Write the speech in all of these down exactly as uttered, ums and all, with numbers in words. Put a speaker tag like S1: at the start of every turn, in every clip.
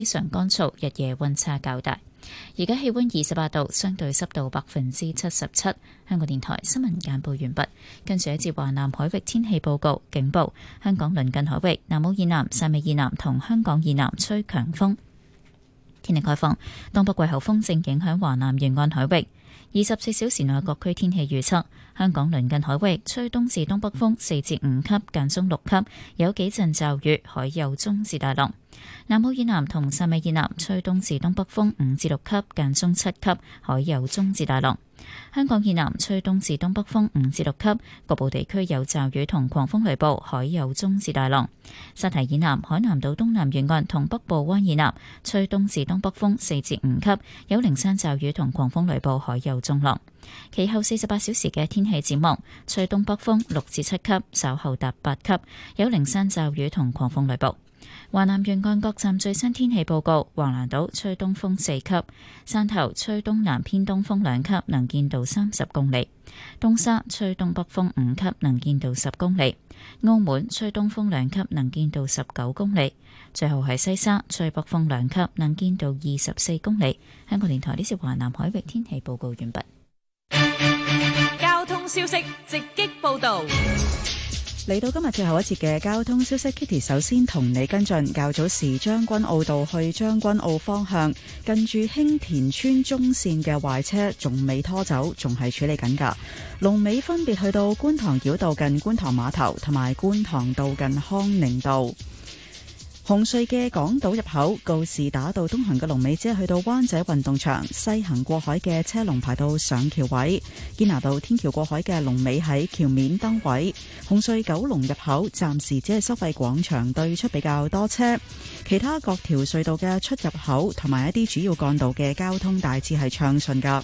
S1: 非常乾燥，日夜溫差較大。而家氣溫二十八度，相對濕度百分之七十七。香港電台新聞簡報完畢。跟住一節華南海域天氣報告，警報：香港鄰近海域、南澳以南、汕尾以南同香港以南吹強風。天氣概況：東北季候風正影響華南沿岸海域。二十四小時內各區天氣預測：香港鄰近海域吹東至東北風四至五級，間中六級，有幾陣驟雨，海有中至大浪。南澳以南同汕尾以南吹東至東北風五至六級，間中七級，海有中至大浪。香港以南吹東至東北風五至六級，局部地區有驟雨同狂風雷暴，海有中至大浪。沙堤以南、海南島東南沿岸同北部灣以南吹東至東北風四至五級，有零散驟雨同狂風雷暴，海有中浪。其後四十八小時嘅天氣展望：吹東北風六至七級，稍後達八級，有零散驟雨同狂風雷暴。華南沿岸各站最新天氣報告：橫瀾島吹東風四級，汕頭吹東南偏東風兩級，能見度三十公里；東沙吹東北風五級，能見度十公里；澳門吹東風兩級，能見度十九公里；最後係西沙吹北風兩級，能見度二十四公里。香港電台呢次華南海域天氣報告完畢。
S2: 交通消息直擊報道。
S3: 嚟到今日最後一節嘅交通消息 ，Kitty 首先同你跟進。較早時將軍澳道去將軍澳方向，近住興田村中線嘅壞車仲未拖走，仲係處理緊㗎。龍尾分別去到觀塘繞道近觀塘碼頭，同埋觀塘道近康寧道。紅隧嘅港島入口告士打道東行嘅龍尾只係去到灣仔運動場，西行過海嘅車龍排到上橋位。堅拿道天橋過海嘅龍尾喺橋面燈位。紅隧九龍入口暫時只係收費廣場對出比較多車，其他各條隧道嘅出入口同埋一啲主要幹道嘅交通大致係暢順噶。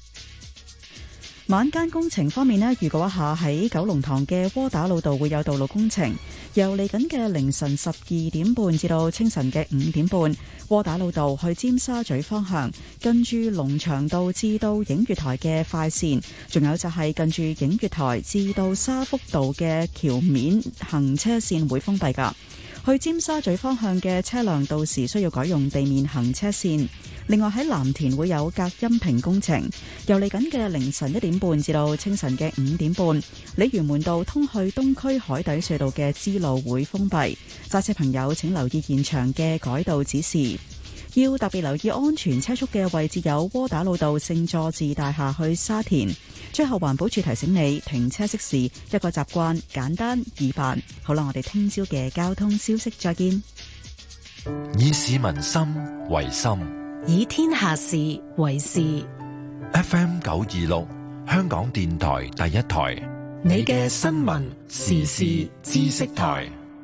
S3: 晚間工程方面呢，預告一下喺九龍塘嘅窩打老道會有道路工程，由嚟緊嘅凌晨十二點半至到清晨嘅五點半，窩打老道去尖沙咀方向，近住龍翔道至到映月台嘅快線，仲有就係近住映月台至到沙福道嘅橋面行車線會封閉噶。去尖沙咀方向嘅車輛到時需要改用地面行車線。另外喺藍田會有隔音屏工程，由嚟緊嘅凌晨一點半至到清晨嘅五點半，鯉魚門道通去東區海底隧道嘅支路會封閉，揸車朋友請留意現場嘅改道指示。要特別留意安全車速嘅位置有窩打老道聖佐治大廈去沙田。最後環保署提醒你，停車熄匙一個習慣，簡單易辦。好啦，我哋聽朝嘅交通消息再見。
S4: 以市民心為心，
S5: 以天下事為事。
S4: F M 九二六，香港電台第一台，
S5: 你嘅新聞時事知識台。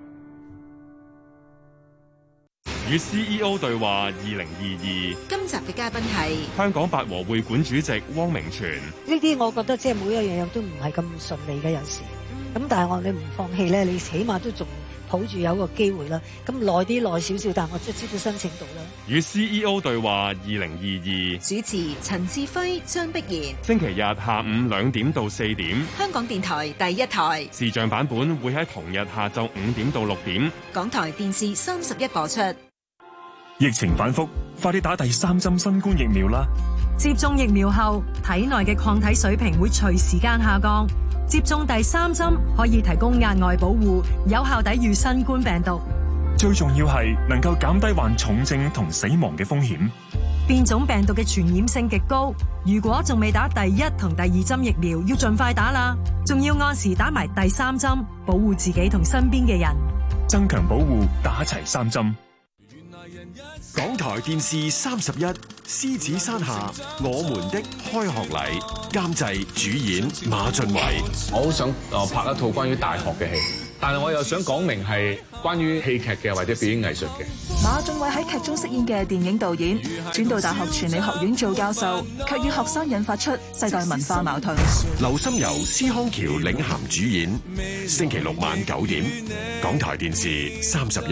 S6: 與 C E O 對話二零二二，
S7: 今集嘅嘉賓係
S6: 香港八和會館主席汪明荃。
S8: 呢啲我覺得即係每一樣嘢都唔係咁順利嘅有時，咁但係我你唔放棄咧，你起碼都仲抱住有個機會啦。咁耐啲耐少少，但我即係都申請到啦。
S6: 與 C E O 對話二零二二，
S7: 主持陳志輝、張碧然。
S6: 星期日下午兩點到四點，
S7: 香港電台第一台
S6: 視像版本會喺同日下晝五點到六點，
S7: 港台電視三十一播出。
S9: 疫情反覆，快啲打第三針新冠疫苗啦！
S10: 接種疫苗後，體內嘅抗體水平會隨時間下降。接種第三針可以提供額外保護，有效抵禦新冠病毒。
S9: 最重要係能夠減低患重症同死亡嘅風險。
S10: 變種病毒嘅傳染性極高，如果仲未打第一同第二針疫苗，要盡快打啦！仲要按時打埋第三針，保護自己同身邊嘅人。
S9: 增強保護，打齊三針。
S11: 港台電視三十一，獅子山下我們的開學禮，監製主演馬浚偉。
S12: 我好想誒拍一套關於大學嘅戲，但係我又想講明係關於戲劇嘅或者表演藝術嘅。
S13: 馬浚偉喺劇中飾演嘅電影導演，轉到大學傳理學院做教授，卻與學生引發出世代文化矛盾。
S11: 劉心悠、施康橋領銜主演，星期六晚九點，港台電視三十一。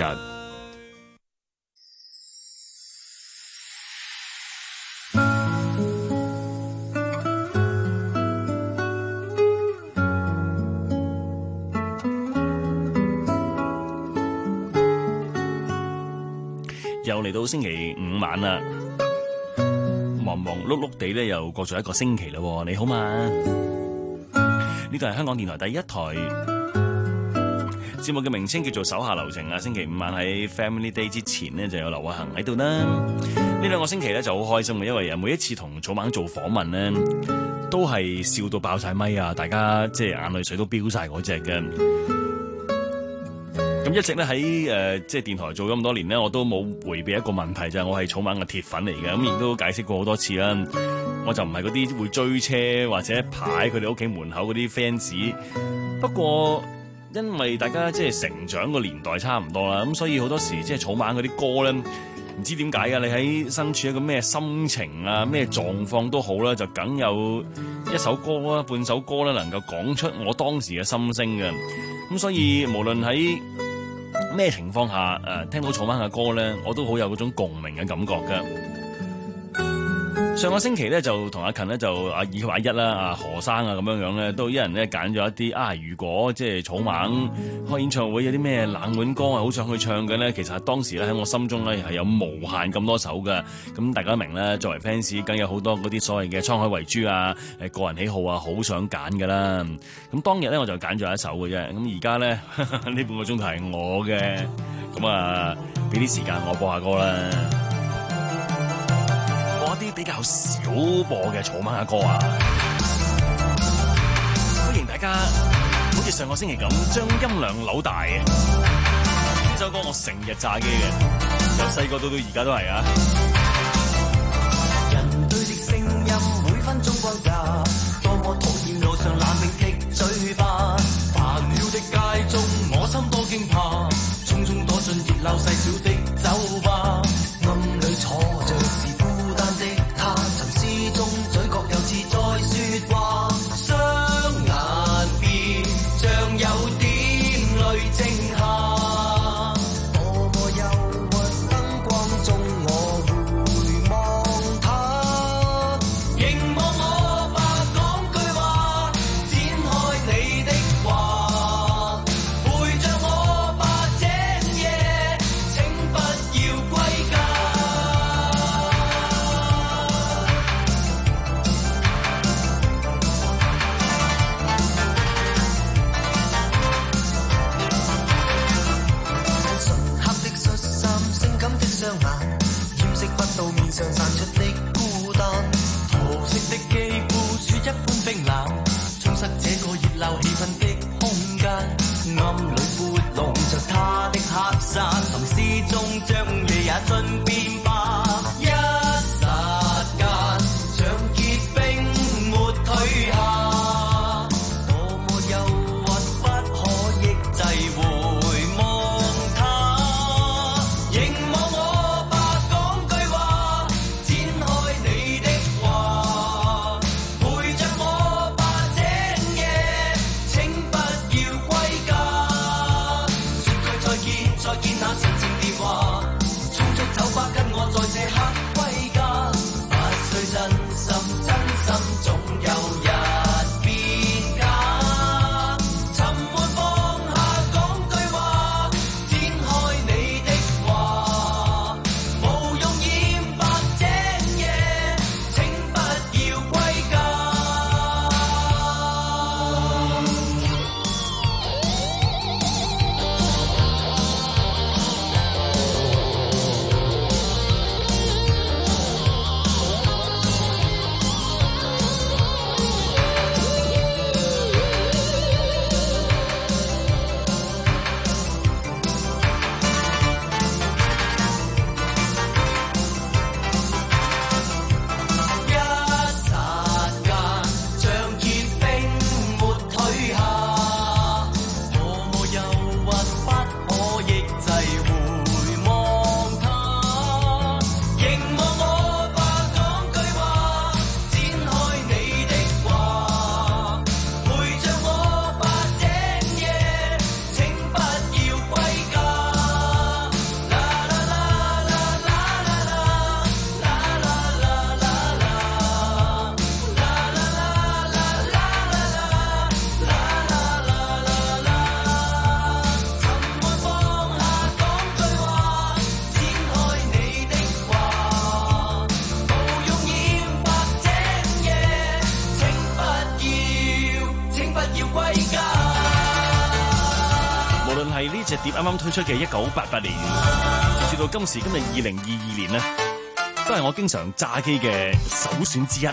S14: 又嚟到星期五晚啦，忙忙碌碌地咧又過咗一個星期啦。你好嘛？呢度係香港電台第一台，節目嘅名稱叫做手下留情啊。星期五晚喺 Family Day 之前呢，就有劉偉恒喺度啦。呢兩個星期咧就好開心嘅，因為每一次同草蜢做訪問咧，都係笑到爆晒咪啊！大家即係眼淚水都飆晒嗰隻嘅。咁一直咧喺誒即係電台做咗咁多年咧，我都冇迴避一個問題，就係、是、我係草蜢嘅鐵粉嚟嘅。咁亦都解釋過好多次啦。我就唔係嗰啲會追車或者排佢哋屋企門口嗰啲 fans。不過因為大家即係成長個年代差唔多啦，咁所以好多時即係草蜢嗰啲歌咧，唔知點解㗎？你喺身處一個咩心情啊、咩狀況都好啦，就梗有一首歌啊、半首歌咧，能夠講出我當時嘅心聲嘅。咁所以無論喺咩情況下，誒聽到草蜢嘅歌咧，我都好有嗰種共鳴嘅感覺㗎。上個星期咧就同阿勤咧就阿以及阿一啦、阿何生啊咁樣樣咧，都一人咧揀咗一啲啊。如果即係草蜢開演唱會有啲咩冷門歌啊，好想去唱嘅咧，其實當時咧喺我心中咧係有無限咁多首嘅。咁大家明咧，作為 fans 梗有好多嗰啲所謂嘅滄海遺珠啊、誒個人喜好啊，好想揀㗎啦。咁當日咧我就揀咗一首嘅啫。咁而家咧呢半個鐘頭係我嘅，咁啊俾啲時間我播下歌啦。啲比較少播嘅草蜢嘅歌啊，歡迎大家好似上個星期咁將音量扭大。呢首歌我成日炸機嘅，由細個到到而家都係啊。人對的聲音每分鐘轟炸，多麼討厭路上冷冰的嘴巴，煩擾的街中我心多驚怕，匆匆躲進熱鬧細小的酒吧，暗裏坐着是他沉思中嘴角又似在說話，雙眼邊像有點淚剩下，多麼憂鬱燈光中我回望他，凝望我吧，講句話，展開你的話，陪着我吧，這夜請不要歸家。掩飾不到面上散出的孤單，桃色的肌膚雪一般冰冷，充塞這個熱鬧氣氛的空間，暗裏撥弄着他的黑衫，沉思中將夜也盡變白，一剎間像結冰沒退下，多麼憂鬱不可抑制回望他，凝望我再見那神情電話，衝出酒吧隻碟啱啱推出嘅一九八八年，至到今時今日二零二二年咧，都係我經常炸機嘅首選之一。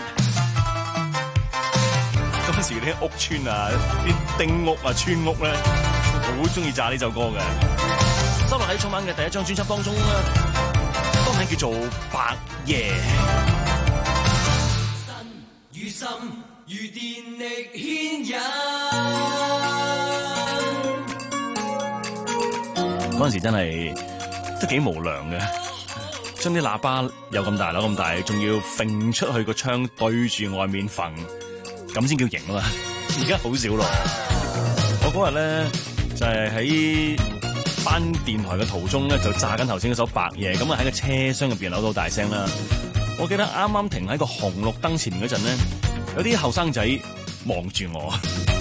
S14: 嗰時啲屋村啊、啲丁屋啊、村屋咧，好中意炸呢首歌嘅。收錄喺草蜢嘅第一張專輯當中啦，歌名叫做《白夜》。
S15: 如心如電力牽引。
S14: 嗰陣時真係都幾無良嘅，將啲喇叭有咁大，有咁大，仲要揈出去個窗對住外面揈，咁先叫型啊嘛！而家好少咯。我嗰日咧就係喺返電台嘅途中咧，就炸緊頭先嗰首《白夜》，咁啊喺個車廂入邊扭到好大聲啦。我記得啱啱停喺個紅綠燈前面嗰陣咧，有啲後生仔望住我。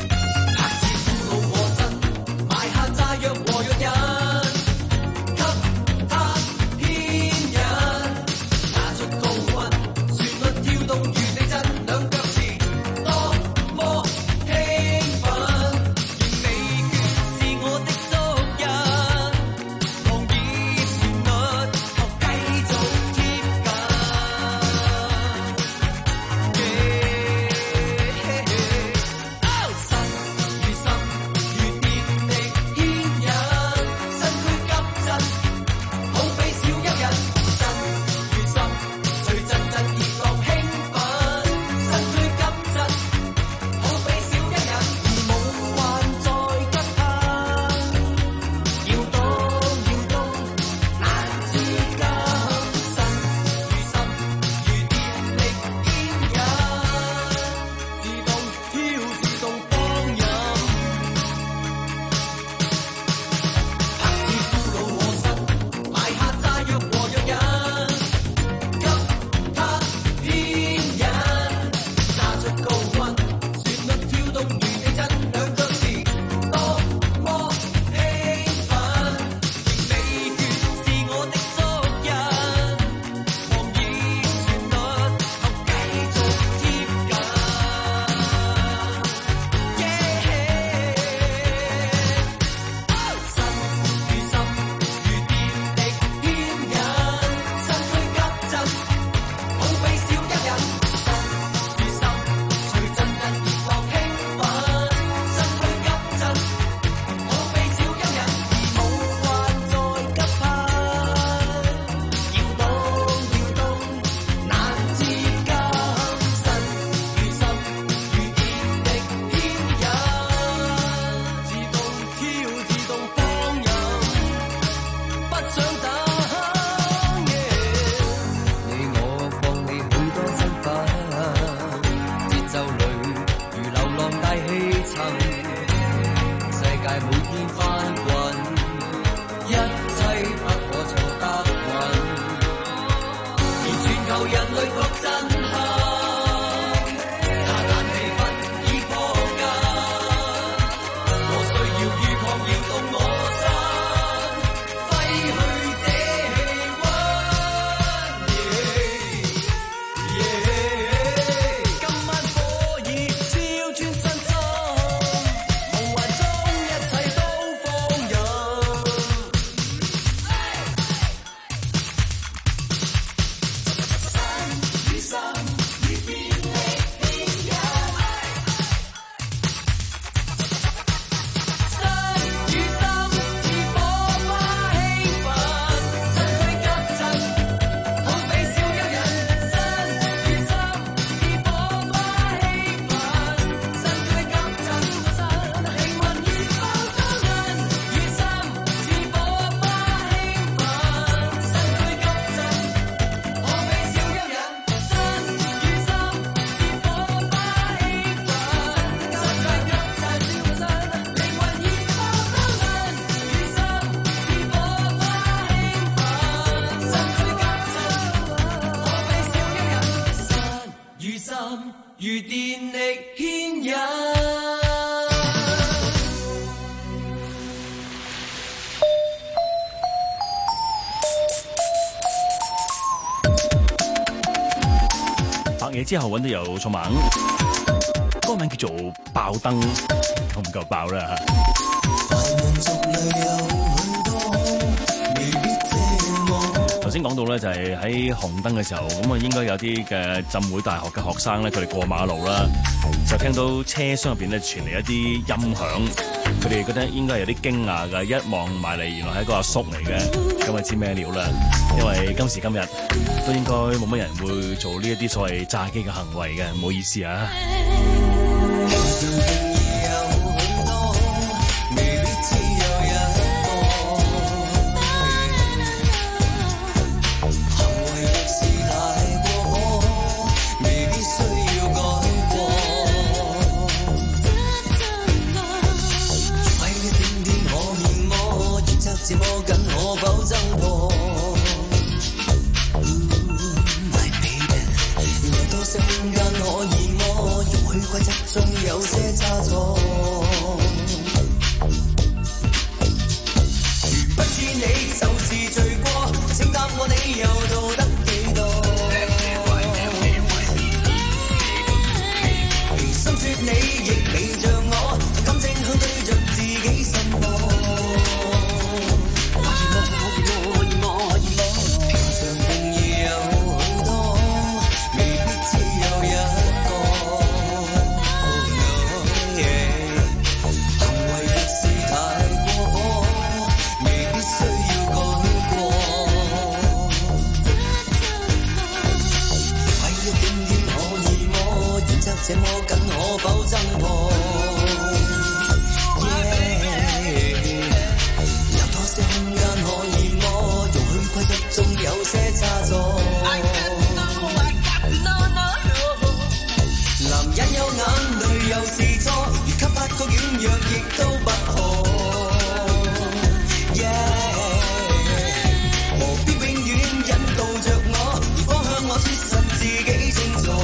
S15: 如電力牽引。
S14: 白夜之後揾到有草蜢，歌名叫做爆燈，夠唔夠爆啦嚇？ 先講到咧，就係喺紅燈嘅時候，咁啊應該有啲嘅浸會大學嘅學生咧，佢哋過馬路啦，就聽到車廂入邊咧傳嚟一啲音響，佢哋覺得應該係有啲驚訝㗎，一望埋嚟，原來係一個阿叔嚟嘅，咁啊知咩料啦？因為今時今日都應該冇乜人會做呢一啲所謂炸機嘅行為嘅，唔好意思啊。
S15: 折磨緊我否掙破 My baby 原來多些空間可以摸，容許規則中有些差錯。如不知你就是罪過，請答我你又道德幾多？心說你亦未像我，感情向對着自己信我。這麼緊可否掙破？ Yeah, 有多些空間可以摸，容許規則中有些差錯。男人有眼淚又是錯，越給發覺軟弱亦都不可。Yeah, 何必永遠引導着我，而方向我說實自己清楚。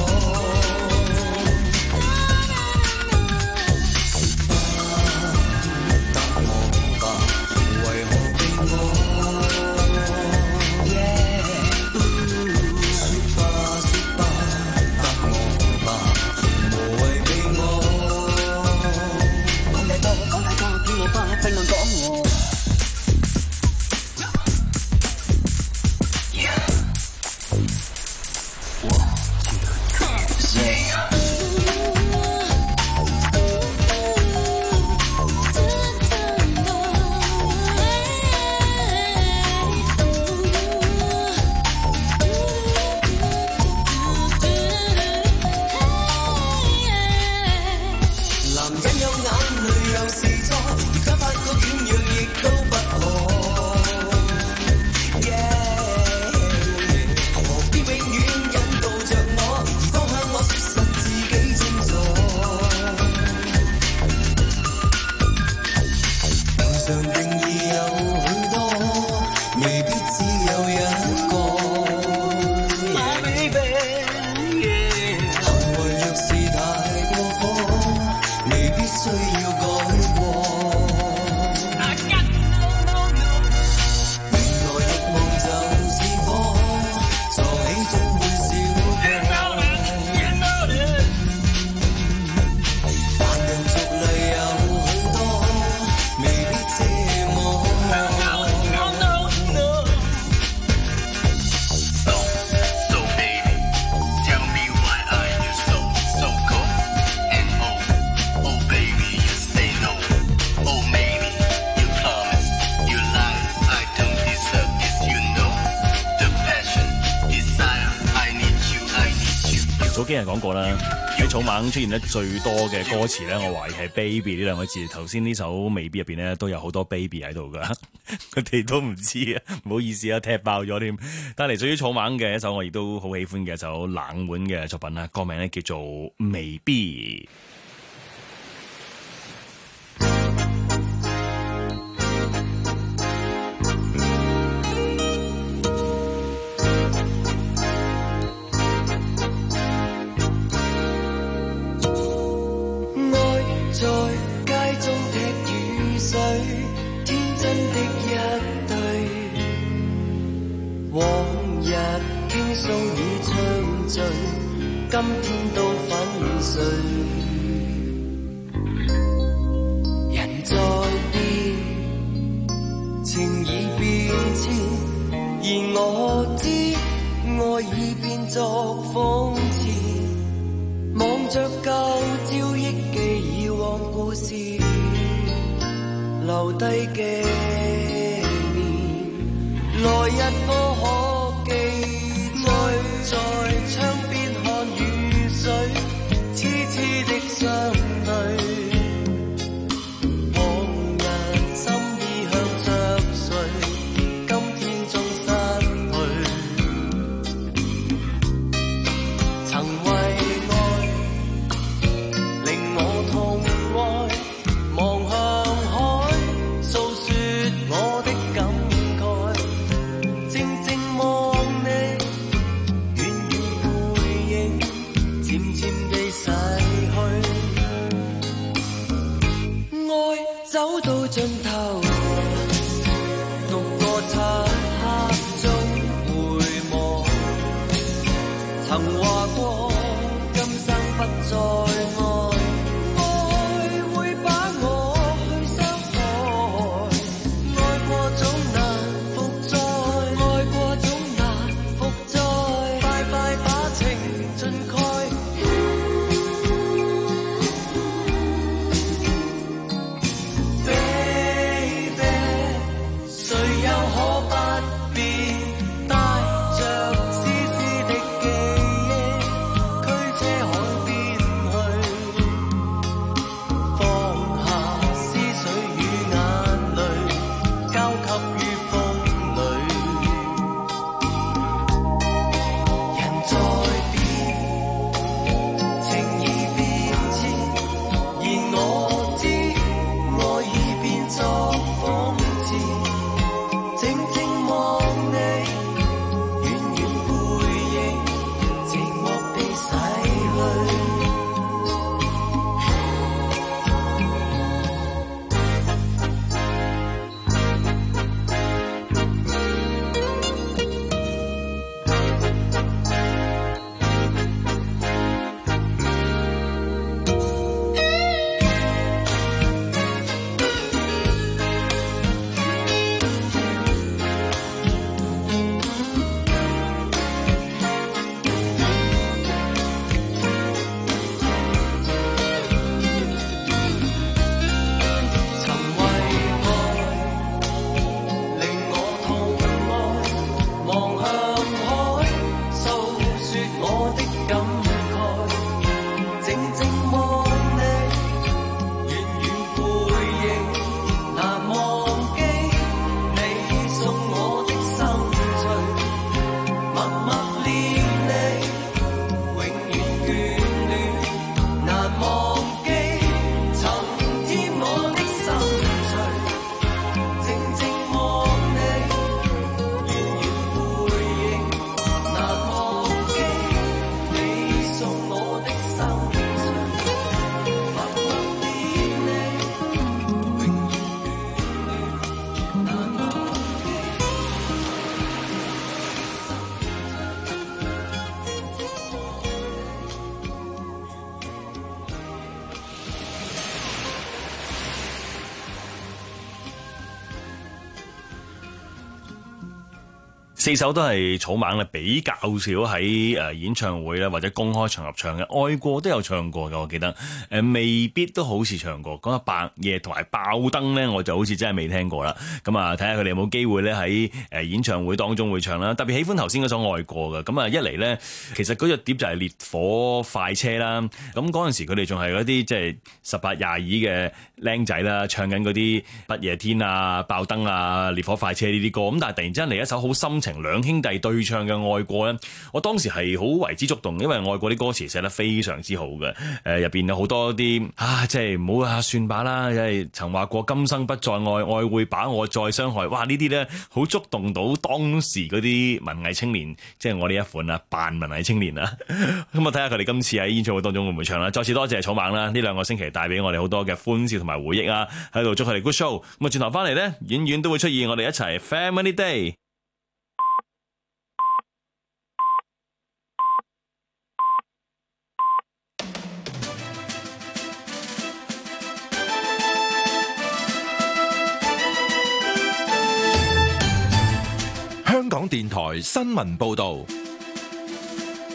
S14: 早幾日講過啦，喺草蜢出現得最多嘅歌詞咧，我懷疑係 baby 呢兩個字。頭先呢首未必入邊咧都有好多 baby 喺度噶，佢哋都唔知啊，唔好意思啊，踢爆咗添。但係嚟自於草蜢嘅一首我亦都好喜歡嘅一首冷門嘅作品啦，歌名咧叫做《未必》。
S15: 在街中踢雨水，天真的一對，往日傾訴已暢醉，今天都粉碎。人在變，情已變遷，而我作諷刺，望着舊照憶記以往故事，留低紀念，來日我可記載，在窗邊看雨水，痴痴的相對。走到盡頭，獨個漆黑中回望，曾話過今生不再愛，愛會把我去傷害，愛過總難復再，愛過總難復再，快快把情盡蓋。
S14: 四首都係草蜢咧，比較少喺誒演唱會咧或者公開場合唱嘅，愛過都有唱過嘅，我記得誒未必都好似唱過。講下白夜同埋爆燈咧，我就好似真係未聽過啦。咁啊，睇下佢哋有冇機會咧喺誒演唱會當中會唱啦。特別喜歡頭先嗰首愛過嘅。咁啊，一嚟咧，其實嗰隻碟就係烈火快車啦。咁嗰陣時佢哋仲係嗰啲即係十八廿二嘅僆仔啦，唱緊嗰啲不夜天啊、爆燈啊、烈火快車呢啲歌。咁但係突然之間嚟一首好深情兩兄弟對唱嘅愛過咧，我當時係好為之觸動，因為愛過啲歌詞寫得非常之好嘅。誒入邊有好多啲啊，即係唔好啊，算吧啦，因為曾話過今生不再愛，愛會把我再傷害。哇！呢啲咧好觸動到當時嗰啲文藝青年，即係我呢一款啊，扮文藝青年啊。咁我睇下佢哋今次喺演唱會當中會唔會唱啦。再次多謝草蜢啦，呢兩個星期帶俾我哋好多嘅歡笑同埋回憶啊，喺度祝佢哋 good show。咁啊轉頭翻嚟咧，遠遠都會出現我哋一齊 Family Day。
S4: 香港電台新聞報導，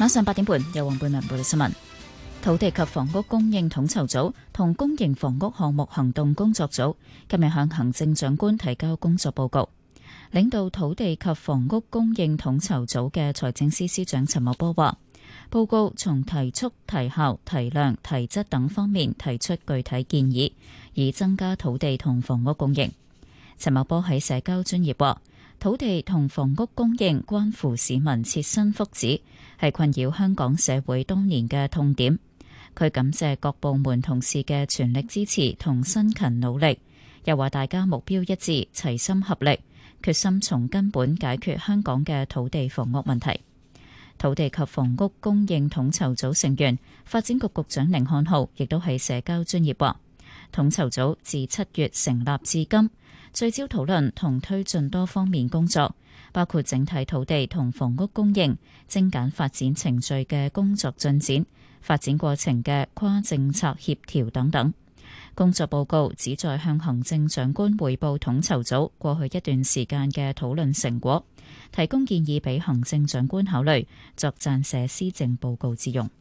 S1: 晚上八點半，由黃貝文報道新聞。土地及房屋供應統籌組同公營房屋項目行動工作組今日向行政長官提交工作報告。領導土地及房屋供應統籌組嘅財政司司長陳茂波話，報告從提速、提效、提量、提質等方面提出具體建議，以增加土地同房屋供應。陳茂波喺社交專頁話，土地同房屋供應關乎市民切身福祉，係困擾香港社會多年嘅痛點。佢感謝各部門同事嘅全力支持同辛勤努力，又話大家目標一致，齊心合力，決心從根本解決香港嘅土地房屋問題。土地及房屋供應統籌組成員發展局局長甯漢豪亦都係社交專頁話，統籌組自七月成立至今，聚焦討論同推進多方面工作，包括整體土地同房屋供應、精簡發展程序嘅工作進展、發展過程嘅跨政策協調等等。工作報告旨在向行政長官匯報統籌組過去一段時間嘅討論成果，提供建議俾行政長官考慮，作撰寫施政報告之用。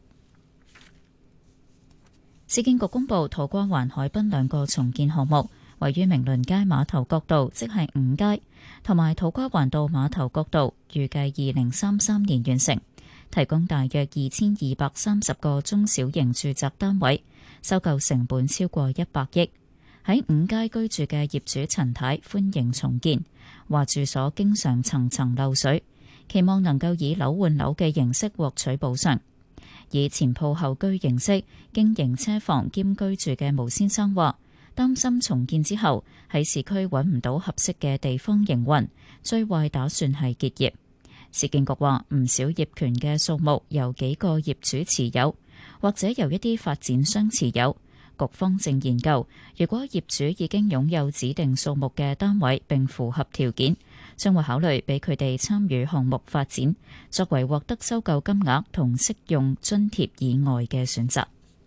S1: 市建局公布土瓜灣海濱兩個重建項目，位於明倫街碼頭角道，即係五街，同埋土瓜灣道碼頭角道，預計二零三三年完成，提供大約二千二百三十個中小型住宅單位，收購成本超過一百億。喺五街居住嘅業主陳太歡迎重建，話住所經常層層漏水，期望能夠以樓換樓嘅形式獲取補償。以前鋪後居形式經營車房兼居住嘅毛先生話，擔心重建之後喺市區揾唔到合適嘅地方營運，最壞打算係結業。市建局話，唔少業權嘅數目由幾個業主持有，或者由一啲發展商持有。局方正研究，如果業主已經擁有指定數目嘅單位並符合條件，將會考慮俾佢哋參與項目發展，作為獲得收購金額同適用津貼以外嘅選擇。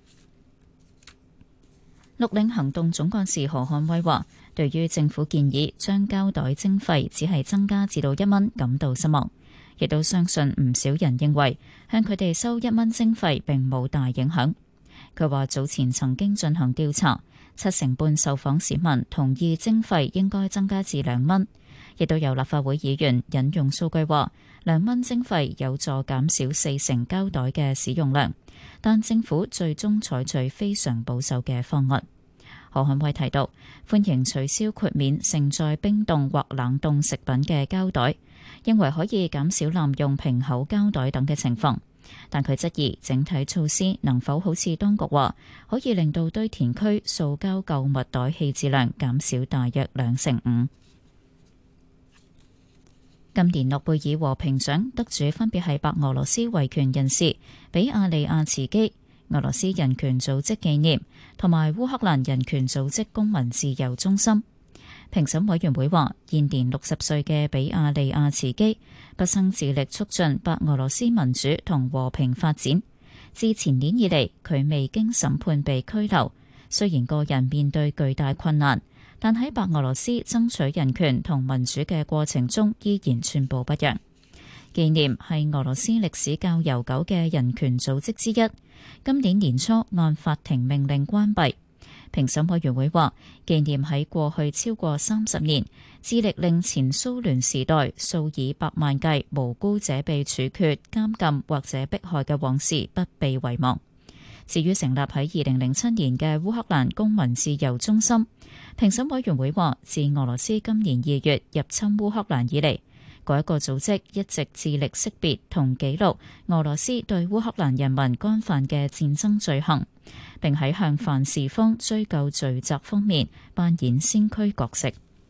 S1: 綠領行動總幹事何漢威話，對於政府建議將膠袋徵費只係增加至到一蚊感到失望，亦都相信唔少人認為向佢哋收一蚊徵費並冇大影響。佢話早前曾經進行調查，七成半受訪市民同意徵費應該增加至兩蚊，亦都有立法會議員引用數據話，兩蚊徵費有助減少四成膠袋嘅使用量，但政府最終採取非常保守嘅方案。何漢威提到，歡迎取消豁免盛載冰凍或冷凍食品嘅膠袋，認為可以減少濫用平口膠袋等嘅情況。但佢質疑整體措施能否好似當局話，可以令到堆填區塑膠購物袋棄置量減少大約兩成五。今年諾貝爾和平獎得主分別係白俄羅斯維權人士比亞利亞茨基、俄羅斯人權組織紀念同埋烏克蘭人權組織公民自由中心。評審委員會話，現年六十歲嘅比亞利亞茨基畢生致力促進白俄羅斯民主同和平發展。自前年以嚟，佢未經審判被拘留。雖然個人面對巨大困難，但喺白俄羅斯爭取人權同民主嘅過程中，依然寸步不讓。紀念係俄羅斯歷史較悠久嘅人權組織之一，今年年初按法庭命令關閉。評審委員會話，紀念喺過去超過三十年，致力令前蘇聯時代數以百萬計無辜者被處決、監禁或者迫害嘅往事不被遺忘。至於成立喺二零零七年嘅烏克蘭公民自由中心，評審委員會話，自俄羅斯今年二月入侵烏克蘭以嚟，嗰一個組織一直致力識別同記錄俄羅斯對烏克蘭人民干犯嘅戰爭罪行，並喺向犯事方追究罪責方面扮演先驅角色。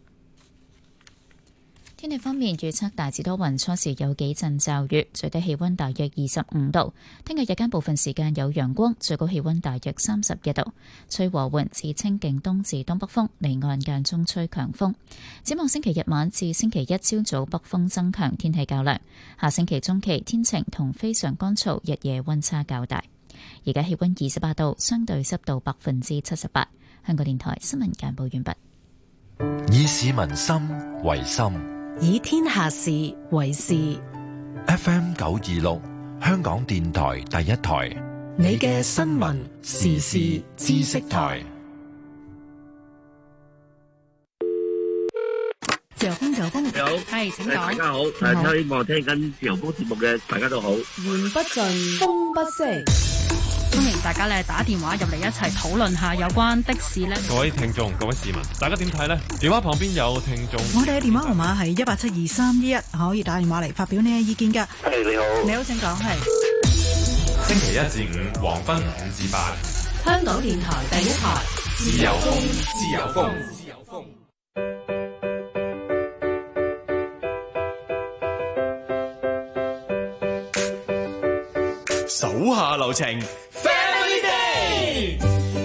S1: 天氣方面預測大致多雲，初時有幾陣驟雨，最低氣溫大約二十五度。聽日日間部分時間有陽光，最高氣溫大約三十一度，吹和緩至清勁東至東北風，離岸間中吹強風。展望星期日晚至星期一朝早北風增強，天氣較涼。下星期中期天晴同非常乾燥，日夜溫差較大。而家氣溫二十八度，相對濕度百分之七十八。香港電台新聞簡報完畢。
S4: 以市民心為心，
S5: 以天下事為事。
S4: F M 九二六香港電台第一台。
S5: 你嘅新聞時事知識台。
S16: 自由風，自由風，
S17: 你好，
S16: 係請講。
S17: 大家好，誒，希望聽緊自由風節目嘅大家都好。
S16: 言不盡，風不息。歡迎大家咧打電話入嚟一齊討論下有關的士咧。
S6: 各位聽眾、各位市民，大家點睇呢？電話旁邊有聽眾。
S18: 我哋嘅電話號碼係一八七二三一一，可以打電話嚟發表你嘅意見㗎。
S17: 係你好，
S18: 你好，請講。係
S6: 星期一至五黃昏五至八，
S16: 香港電台第一台，
S6: 自由風，自由風，自由風。
S14: 手下留情 ，Family Day。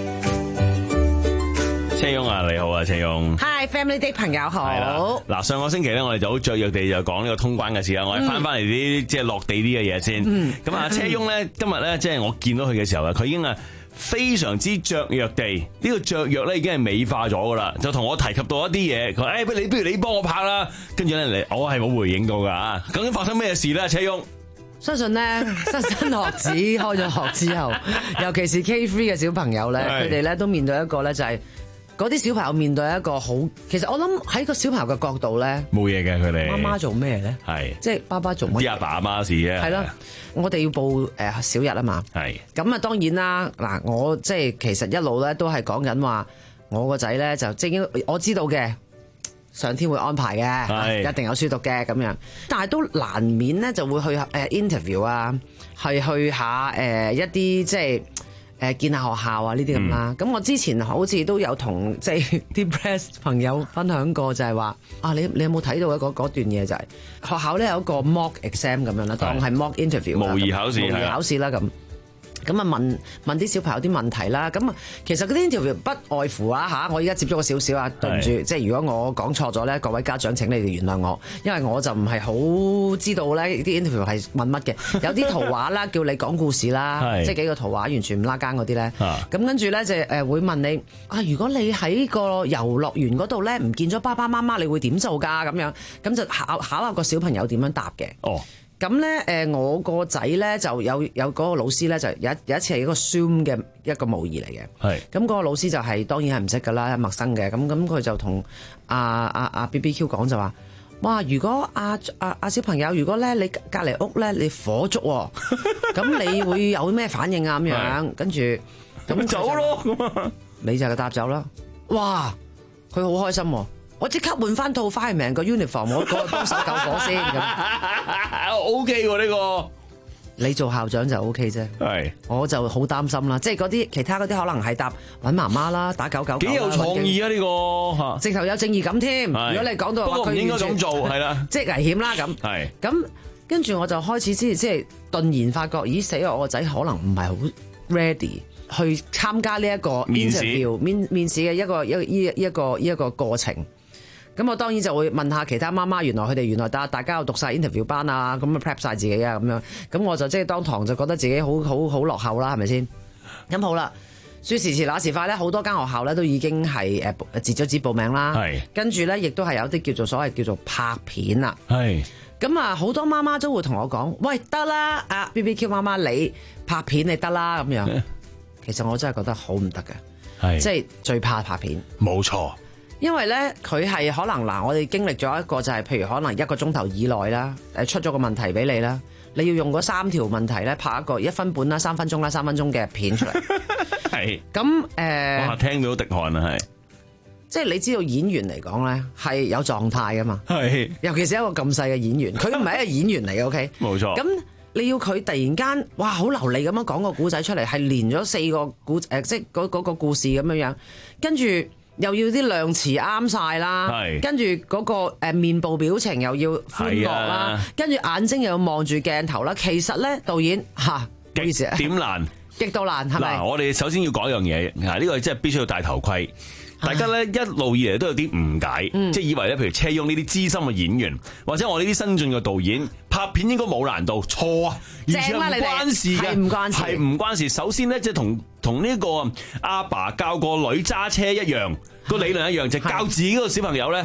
S14: 車翁啊，你好啊，車翁。
S19: Hi Family Day 朋友好。
S14: 係啦，嗱，上個星期咧，我哋就好雀躍地就講呢個通關嘅事啦。我哋翻翻嚟啲即係落地啲嘅嘢先。咁啊、嗯，車翁咧今日咧，即係我見到佢嘅時候啊，佢已經啊非常之雀躍地，呢、這個雀躍咧已經係美化咗噶啦，就同我提及到一啲嘢。佢話誒，不如你不如你幫我拍啦。跟住咧，你我係冇回應到噶啊。究竟發生咩事咧，車翁？
S19: 相信咧，新新學子開咗學之後，尤其是 K 三 嘅小朋友咧，佢哋咧都面對一個咧就係嗰啲小朋友面對一個好，其實我諗喺個小朋友嘅角度咧，
S14: 冇嘢嘅佢哋。
S19: 媽媽做咩咧？
S14: 係
S19: 即係爸爸做乜？
S14: 啲阿爸阿媽事啫。
S19: 係咯，我哋要報誒小日啊嘛。係咁啊，當然啦。嗱，我即係其實一路咧都係講緊話，我個仔咧就即係我知道嘅。上天會安排嘅，一定有書讀嘅咁樣，但係都難免咧就會去誒 interview 啊，係去下誒一啲即係誒見下學校啊呢啲咁啦。咁、嗯、我之前好似都有同即係啲 press 朋友分享過，就係話啊，你你有冇睇到嗰嗰段嘢就係、是、學校咧有一個 mock exam 咁樣啦，當係 mock interview 模擬考試，模擬考試啦咁。咁啊問問啲小朋友啲問題啦，咁啊其實嗰啲 interview 不外乎啊嚇，我而家接觸咗少少啊，對唔住，即係如果我講錯咗咧，各位家長請你哋原諒我，因為我就唔係好知道咧啲 interview 係問乜嘅，有啲圖畫啦，叫你講故事啦，即係幾個圖畫完全唔拉更嗰啲咧，咁跟住咧就誒會問你啊，如果你喺個遊樂園嗰度咧唔見咗爸爸媽媽，你會點做㗎？咁樣咁就考考下個小朋友點樣答嘅。哦。咁咧，誒我個仔咧就有有嗰個老師咧就有有一次係一個 Zoom 嘅一個模擬嚟嘅。係。咁嗰個老師就係、是、當然係唔識㗎啦，陌生嘅。咁咁佢就同阿阿阿 B B Q 講就話：哇！如果阿阿阿小朋友，如果咧你隔離屋咧你火燭喎，咁你會有咩反應啊？咁樣跟住咁走咯，咁啊，你就答走啦。哇！佢好開心喎。我即刻換翻套 fireman 個 uniform， 我過去幫手救火先咁。O K 喎呢個，你做校長就 O K 啫。係，我就好擔心啦。即係嗰啲其他嗰啲可能係答揾媽媽啦，打九九九。幾有創意啊呢個，直頭有正義感添。如果你講到話佢唔應該咁做，係啦，即係危險啦咁。係。咁跟住我就開始先即係頓然發覺，咦死啊！我個仔可能唔係好 ready 去參加呢一個面試面面試嘅一個一一一個一個過程。咁我當然就會問下其他媽媽，原來佢哋原來大大家有讀晒 interview 班啊，咁啊 prep 晒自己啊咁樣，咁我就即係當堂就覺得自己好好好落後啦，係咪先？咁好啦，說時遲那時快咧，好多間學校咧都已經係誒截咗止報名啦，係跟住咧亦都係有啲叫做所謂叫做拍片啦，係咁啊，好多媽媽都會同我講，喂得啦，啊 B B Q 媽媽你拍片你得啦咁樣，其實我真係覺得好唔得嘅，係即係最怕拍片，冇錯。因為咧，佢係可能嗱，我哋經歷咗一個就係、是，譬如可能一個鐘頭以內啦，誒出咗個問題俾你啦，你要用嗰三條問題咧拍一個一分半啦、三分鐘啦、三分鐘嘅片出嚟。係。咁誒，呃、哇！聽到滴汗啊，係。即係你知道演員嚟講咧係有狀態噶嘛？係。尤其是一個咁細嘅演員，佢唔係一個演員嚟嘅，OK？冇錯。咁你要佢突然間哇好流利咁樣講個故仔出嚟，係連咗四個故誒、呃，即係嗰嗰個故事咁樣樣，跟住。又要啲量詞啱晒啦，跟住嗰個誒面部表情又要歡樂啦，跟住眼睛又要望住鏡頭啦。其實咧，導演嚇，幾意思啊？點難？極度難係咪？嗱，我哋首先要講一樣嘢，嗱呢個真係必須要戴頭盔。大家咧一路以嚟都有啲誤解，嗯、即係以為咧，譬如車翁呢啲資深嘅演員，或者我呢啲新進嘅導演拍片應該冇難度，錯啊，完全唔關事嘅，係唔關事，係唔關事。首先咧，即係同同呢個阿爸教個女揸車一樣，個理論一樣，就係、教自己個小朋友咧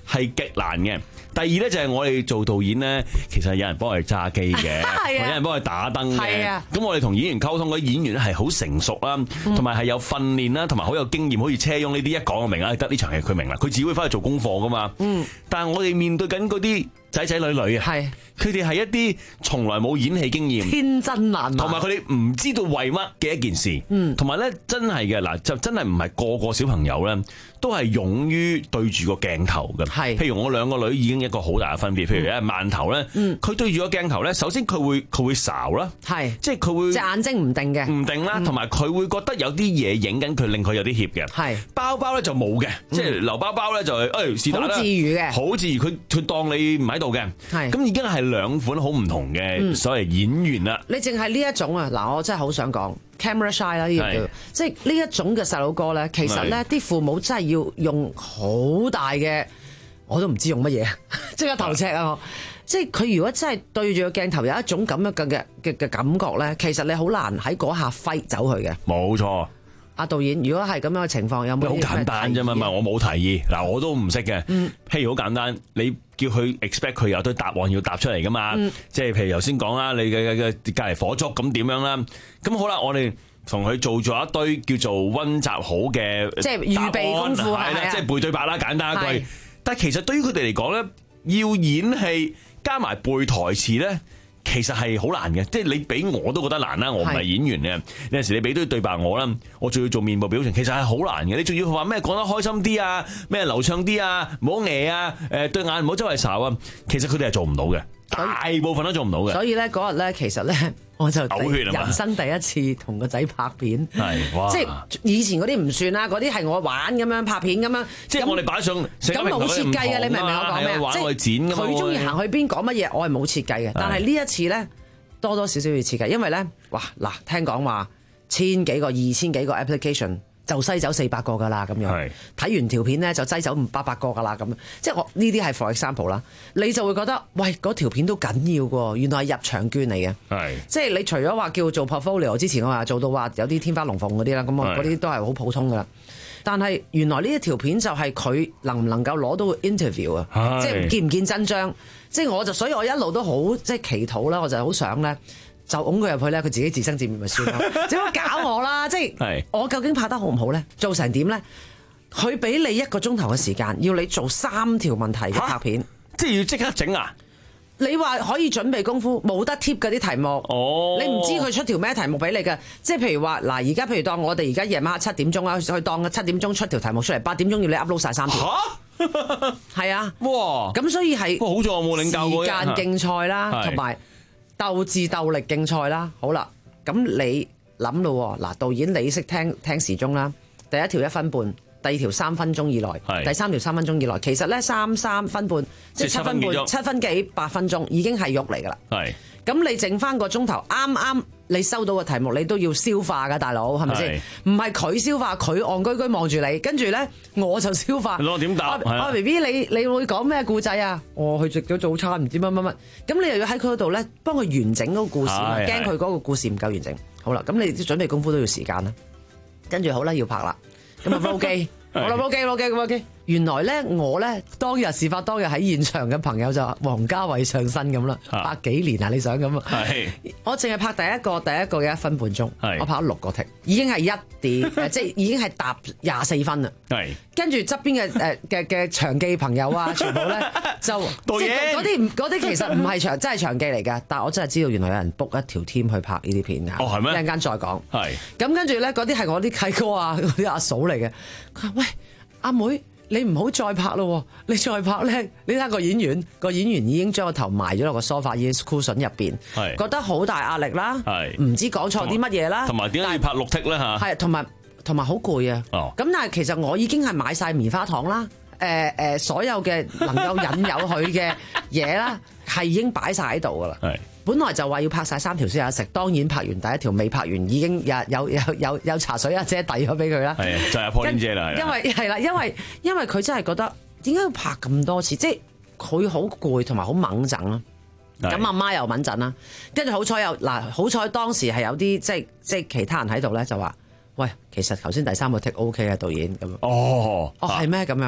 S14: 係極難嘅。第二咧就係我哋做導演咧，其實有人幫我哋揸機嘅，
S19: 啊、
S14: 有人幫我哋打燈嘅。咁、
S19: 啊、
S14: 我哋同演員溝通，嗰啲演員係好成熟啦，同埋係有訓練啦，同埋好有經驗，好似車翁呢啲一講就明啦，得呢場戲佢明啦，佢自己會翻去做功課噶嘛。嗯、但係我哋面對緊嗰啲仔仔女女啊，佢哋係一啲從來冇演戲經驗，
S19: 天真爛漫，
S14: 同埋佢哋唔知道為乜嘅一件事。同埋咧真係嘅嗱，就真係唔係個個小朋友咧都係勇於對住個鏡頭嘅。譬如我兩個女已經一個好大嘅分別。譬如咧饅頭咧，佢、嗯、對住個鏡頭咧，首先佢會佢會睄啦，即係佢會
S19: 隻眼睛唔定嘅，
S14: 唔定啦，同埋佢會覺得有啲嘢影緊佢，令佢有啲怯嘅。係包包咧就冇嘅，即係留包包咧就係誒是但啦，好自如嘅，好自如。佢佢當你唔喺度嘅，係咁已經係兩款好唔同嘅所謂演員啦、
S19: 嗯。你淨係呢一種啊，嗱，我真係好想講 camera shy 啦，呢個叫，即係呢一種嘅細佬哥咧，其實咧啲父母真係要用好大嘅，我都唔知用乜嘢，即係頭赤啊！我即係佢如果真係對住個鏡頭有一種咁樣嘅嘅嘅感覺咧，其實你好難喺嗰下揮走佢嘅。
S14: 冇錯。
S19: 阿導演，如果係咁樣嘅情況，有冇？好簡單啫嘛，
S14: 唔係我冇提議，嗱我都唔識嘅。嗯，譬如好簡單，你叫佢 expect 佢有堆答案要答出嚟噶嘛？嗯、即係譬如頭先講啦，你嘅嘅隔離火燭咁點樣啦？咁好啦，我哋同佢做咗一堆叫做溫習好嘅，即係預備功夫係啦，即係背對白啦，簡單一句。但係其實對於佢哋嚟講咧，要演戲加埋背台詞咧。其實係好難嘅，即係你俾我都覺得難啦。我唔係演員嘅，有陣時你俾堆對白我啦，我仲要做面部表情，其實係好難嘅。你仲要話咩講得開心啲啊，咩流暢啲啊，唔好呆啊，誒對眼唔好周圍睄啊。其實佢哋係做唔到嘅，大部分都做唔到嘅。所以咧嗰日咧，其實咧我就嘔血人生第一次同個仔拍片，即係以前嗰啲唔算啦，嗰啲係我玩咁樣拍片咁樣，即係我哋擺上咁冇設計嘅，你明唔明我講咩啊？即係佢中意行去邊講乜嘢，我係冇設計嘅。但係呢一次咧多多少少要設計，因為咧哇嗱，聽講話千幾個、二千幾個 application。就篩走四百個㗎啦，咁樣睇完條片咧就擠走五八百個㗎啦，咁即係我呢啲係 for example 啦，你就會覺得喂嗰條片都緊要喎，原來係入場券嚟嘅，即係你除咗話叫做 portfolio 之前我話做到話有啲天花龍鳳嗰啲啦，咁我嗰啲都係好普通㗎啦。但係原來呢一條片就係佢能唔能夠攞到 interview 啊，即係見唔見真章，即係我就所以我一路都好即係祈禱啦，我就好想咧。就擁佢入去咧，佢自己自生自滅咪算咯，只好搞我啦！即係我究竟拍得好唔好咧？做成點咧？佢俾你一個鐘頭嘅時間，要你做三條問題嘅拍片，即係要即刻整啊！你話可以準備功夫，冇得貼嗰啲題目，哦、你唔知佢出條咩題目俾你嘅。即係譬如話嗱，而家譬如當我哋而家夜晚黑七點鐘啊，去當七點鐘出條題目出嚟，八點鐘要你 upload 晒三條。係啊！哇！咁所以係好在我冇領教過時間競賽啦，同埋。鬥智鬥力競賽啦，好啦，咁你諗咯，嗱，導演你識聽聽時鐘啦，第一條一分半，第二條三分鐘以內，第三條三分鐘以內，其實咧三三分半，即係七分半，七分幾八分鐘已經係喐嚟噶啦。係，咁你剩翻個鐘頭，啱啱你收到個題目，你都要消化噶，大佬係咪先？唔係佢消化，佢戇居居望住你，跟住咧我就消化。我點答？啊 B B， 你你會講咩故仔啊？我去食咗早餐，唔知乜乜乜。咁你又要喺佢嗰度咧，幫佢完整嗰個故事，驚佢嗰個故事唔夠完整。好啦，咁你啲準備功夫都要時間啦。跟住好啦，要拍啦。咁啊 roll 機，好啦 roll 機 roll 機 roll 機。原來咧，我咧當日事發當日喺現場嘅朋友就話王家衛上身咁啦，百幾年啊，你想咁啊？我淨係拍第一個第一個嘅一分半鐘，我拍咗六個 take，已經係一點，即係已經係搭廿四分啦。係，跟住側邊嘅誒嘅嘅場記朋友啊，全部咧就即係嗰啲嗰啲其實唔係場真係場記嚟㗎，但係我真係知道原來有人 book 一條 team 去拍呢啲片㗎。哦，係咩？一陣間再講。係。咁跟住咧，嗰啲係我啲契哥啊，嗰啲阿嫂嚟嘅。佢話：喂，阿妹。你唔好再拍咯，你再拍咧，你睇個演員，個演員已經將個頭埋咗落個 sofa 已經 cushion 入邊，覺得好大壓力啦，唔知講錯啲乜嘢啦，同埋點解要拍六剔咧嚇？係同埋同埋好攰啊！咁、哦、但係其實我已經係買晒棉花糖啦，誒、呃、誒、呃、所有嘅能夠引誘佢嘅嘢啦，係已經擺晒喺度噶啦。本來就話要拍晒三條先有得食，當然拍完第一條未拍完，已經有有有有有茶水阿姐遞咗俾佢啦。係啊，就係阿 Pauline姐啦。因為係啦，因為因為佢真係覺得點解要拍咁多次？即係佢好攰同埋好猛陣啦。咁阿媽又猛陣啦，跟住好彩又嗱，好彩當時係有啲即係即係其他人喺度咧，就話喂，其實頭先第三個 take O K 嘅導演咁。哦，哦係咩咁樣？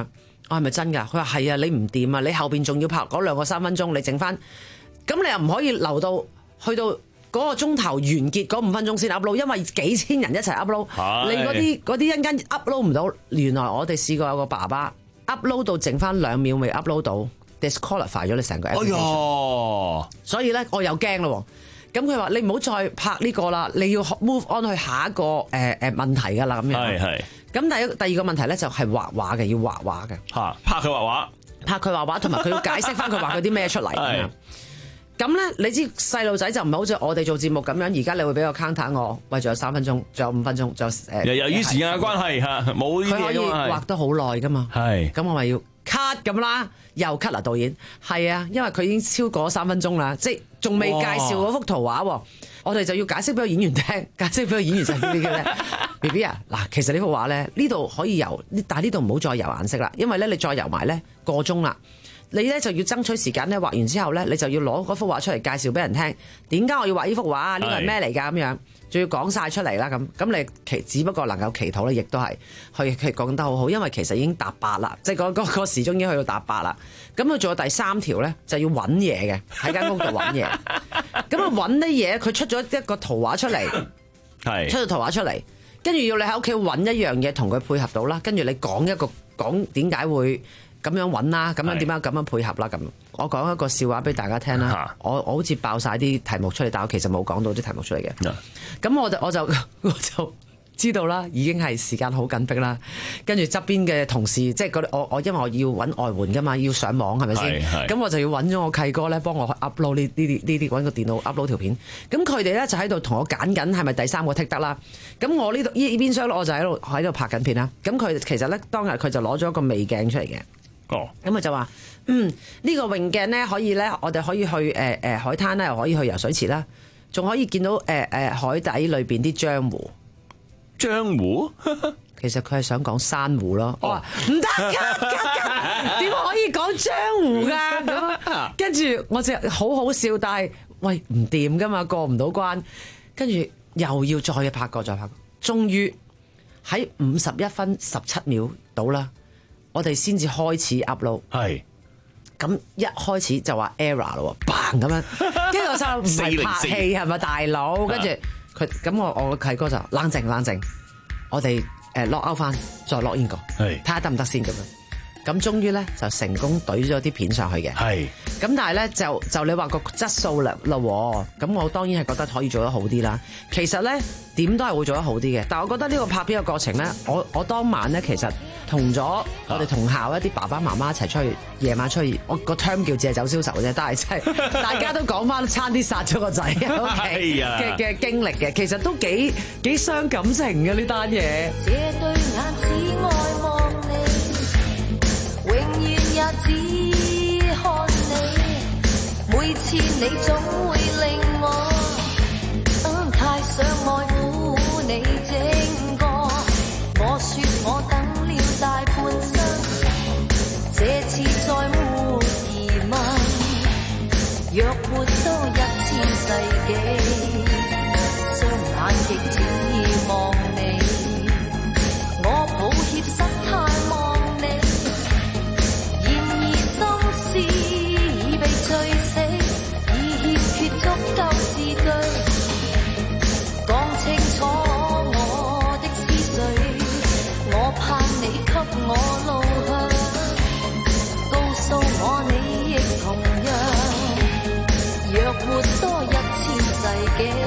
S19: 我係咪真㗎？佢話係啊，你唔掂啊，你後邊仲要拍嗰兩個三分鐘，你剩翻，咁你又唔可以留到去到嗰個鐘頭完結嗰五分鐘先 upload， 因為幾千人一齊 upload，你嗰啲嗰啲一陣間 upload 唔到。原來我哋試過有個爸爸 upload 到剩翻兩秒未 upload 到 ，disqualify 咗你成個 application。哎呀！所以咧，我又驚咯。咁佢話：你唔好再拍呢個啦，你要 move on 去下一個誒誒、呃、問題㗎啦咁樣。係係。咁第一第二個問題咧就係畫畫嘅，要畫畫嘅。
S14: 嚇！拍佢畫畫，拍
S19: 佢畫畫，同埋佢要解釋翻佢畫佢啲咩出嚟。係。咁咧，你知細路仔就唔係好似我哋做節目咁樣，而家你會俾個 counter 我，喂，仲有三分鐘，仲有五分鐘，仲有誒。由由於時間嘅關係嚇，冇呢啲嘢㗎嘛。佢可以畫得好耐㗎嘛。係。咁我咪要 cut 咁啦，又 cut 啦，導演。係啊，因為佢已經超過三分鐘啦，即係仲未介紹嗰幅圖畫喎。我哋就要解釋俾個演員聽，解釋俾個演員就係點嘅咧。B B 啊，嗱，其實呢幅畫咧，呢度可以油，但係呢度唔好再油顏色啦，因為咧你再油埋咧過鐘啦。你咧就要爭取時間咧，畫完之後咧，你就要攞嗰幅畫出嚟介紹俾人聽。點解我要畫呢幅畫啊？呢個係咩嚟㗎？咁樣仲要講晒出嚟啦。咁咁你其只不過能夠祈禱咧，亦都係佢佢講得好好，因為其實已經搭八啦，即係嗰嗰個時鐘已經去到搭八啦。咁佢仲有第三條咧，就要揾嘢嘅，喺間屋度揾嘢。咁啊揾啲嘢，佢出咗一個圖畫出嚟，係出咗圖畫出嚟，跟住要你喺屋企揾一樣嘢同佢配合到啦。跟住你講一個講點解會咁樣揾啦，咁樣點樣咁樣配合啦咁。我講一個笑話俾大家聽啦。我我好似爆晒啲題目出嚟，但我其實冇講到啲題目出嚟嘅。咁我就我就我就知道啦，已經係時間好緊迫啦。跟住側邊嘅同事，即係嗰啲我我因為我要揾外援噶嘛，要上網係咪先？咁我就要揾咗我契哥咧，幫我 upload 呢呢啲呢啲揾個電腦 upload 條片。咁佢哋咧就喺度同我揀緊係咪第三個剔得啦。咁我呢度呢邊廂我就喺度喺度拍緊片啦。咁佢其實咧當日佢就攞咗一個微鏡出嚟嘅。哦，咁佢就話，嗯，呢、這個泳鏡咧可以咧，我哋可以去誒誒、呃、海灘啦，又可以去游水池啦，仲可以見到誒誒、呃、海底裏邊啲漿糊。漿糊？其實佢係想講珊瑚咯。我話唔得㗎，點可以講漿糊㗎？咁跟住我就好好笑，但係喂唔掂㗎嘛，過唔到關。跟住又要再拍過再拍過，終於喺五十一分十七秒到啦。我哋先至開始 upload， 係咁一開始就話 error 咯，bang 咁樣，跟住我就唔係拍戲係咪大佬？跟住佢咁我我契哥就冷靜冷靜，我哋誒 lock out 翻，再 lock in 個，係睇下得唔得先咁樣。咁終於咧就成功懟咗啲片上去嘅，係咁但係咧就就你話個質素啦咯，咁我當然係覺得可以做得好啲啦。其實咧點都係會做得好啲嘅，但係我覺得呢個拍片嘅過程咧，我我當晚咧其實同咗我哋同校一啲爸爸媽媽一齊出去夜晚出去，我個 term 叫借酒消愁啫，但係真係大家都講翻差啲殺咗個仔嘅嘅經歷嘅，其實都幾幾傷感情嘅呢單嘢。這對眼只愛望你，永遠也只看你，每次你總會令我太想愛撫你整個。我說我等了大半生，這次再沒疑問，若活多一千世紀，雙眼亦只望你，我抱歉失態望你，然而心事已被醉死，已欠缺足夠字句，講清楚我的思緒，我盼你給我路向，告訴我你亦同樣，若活多一千世紀。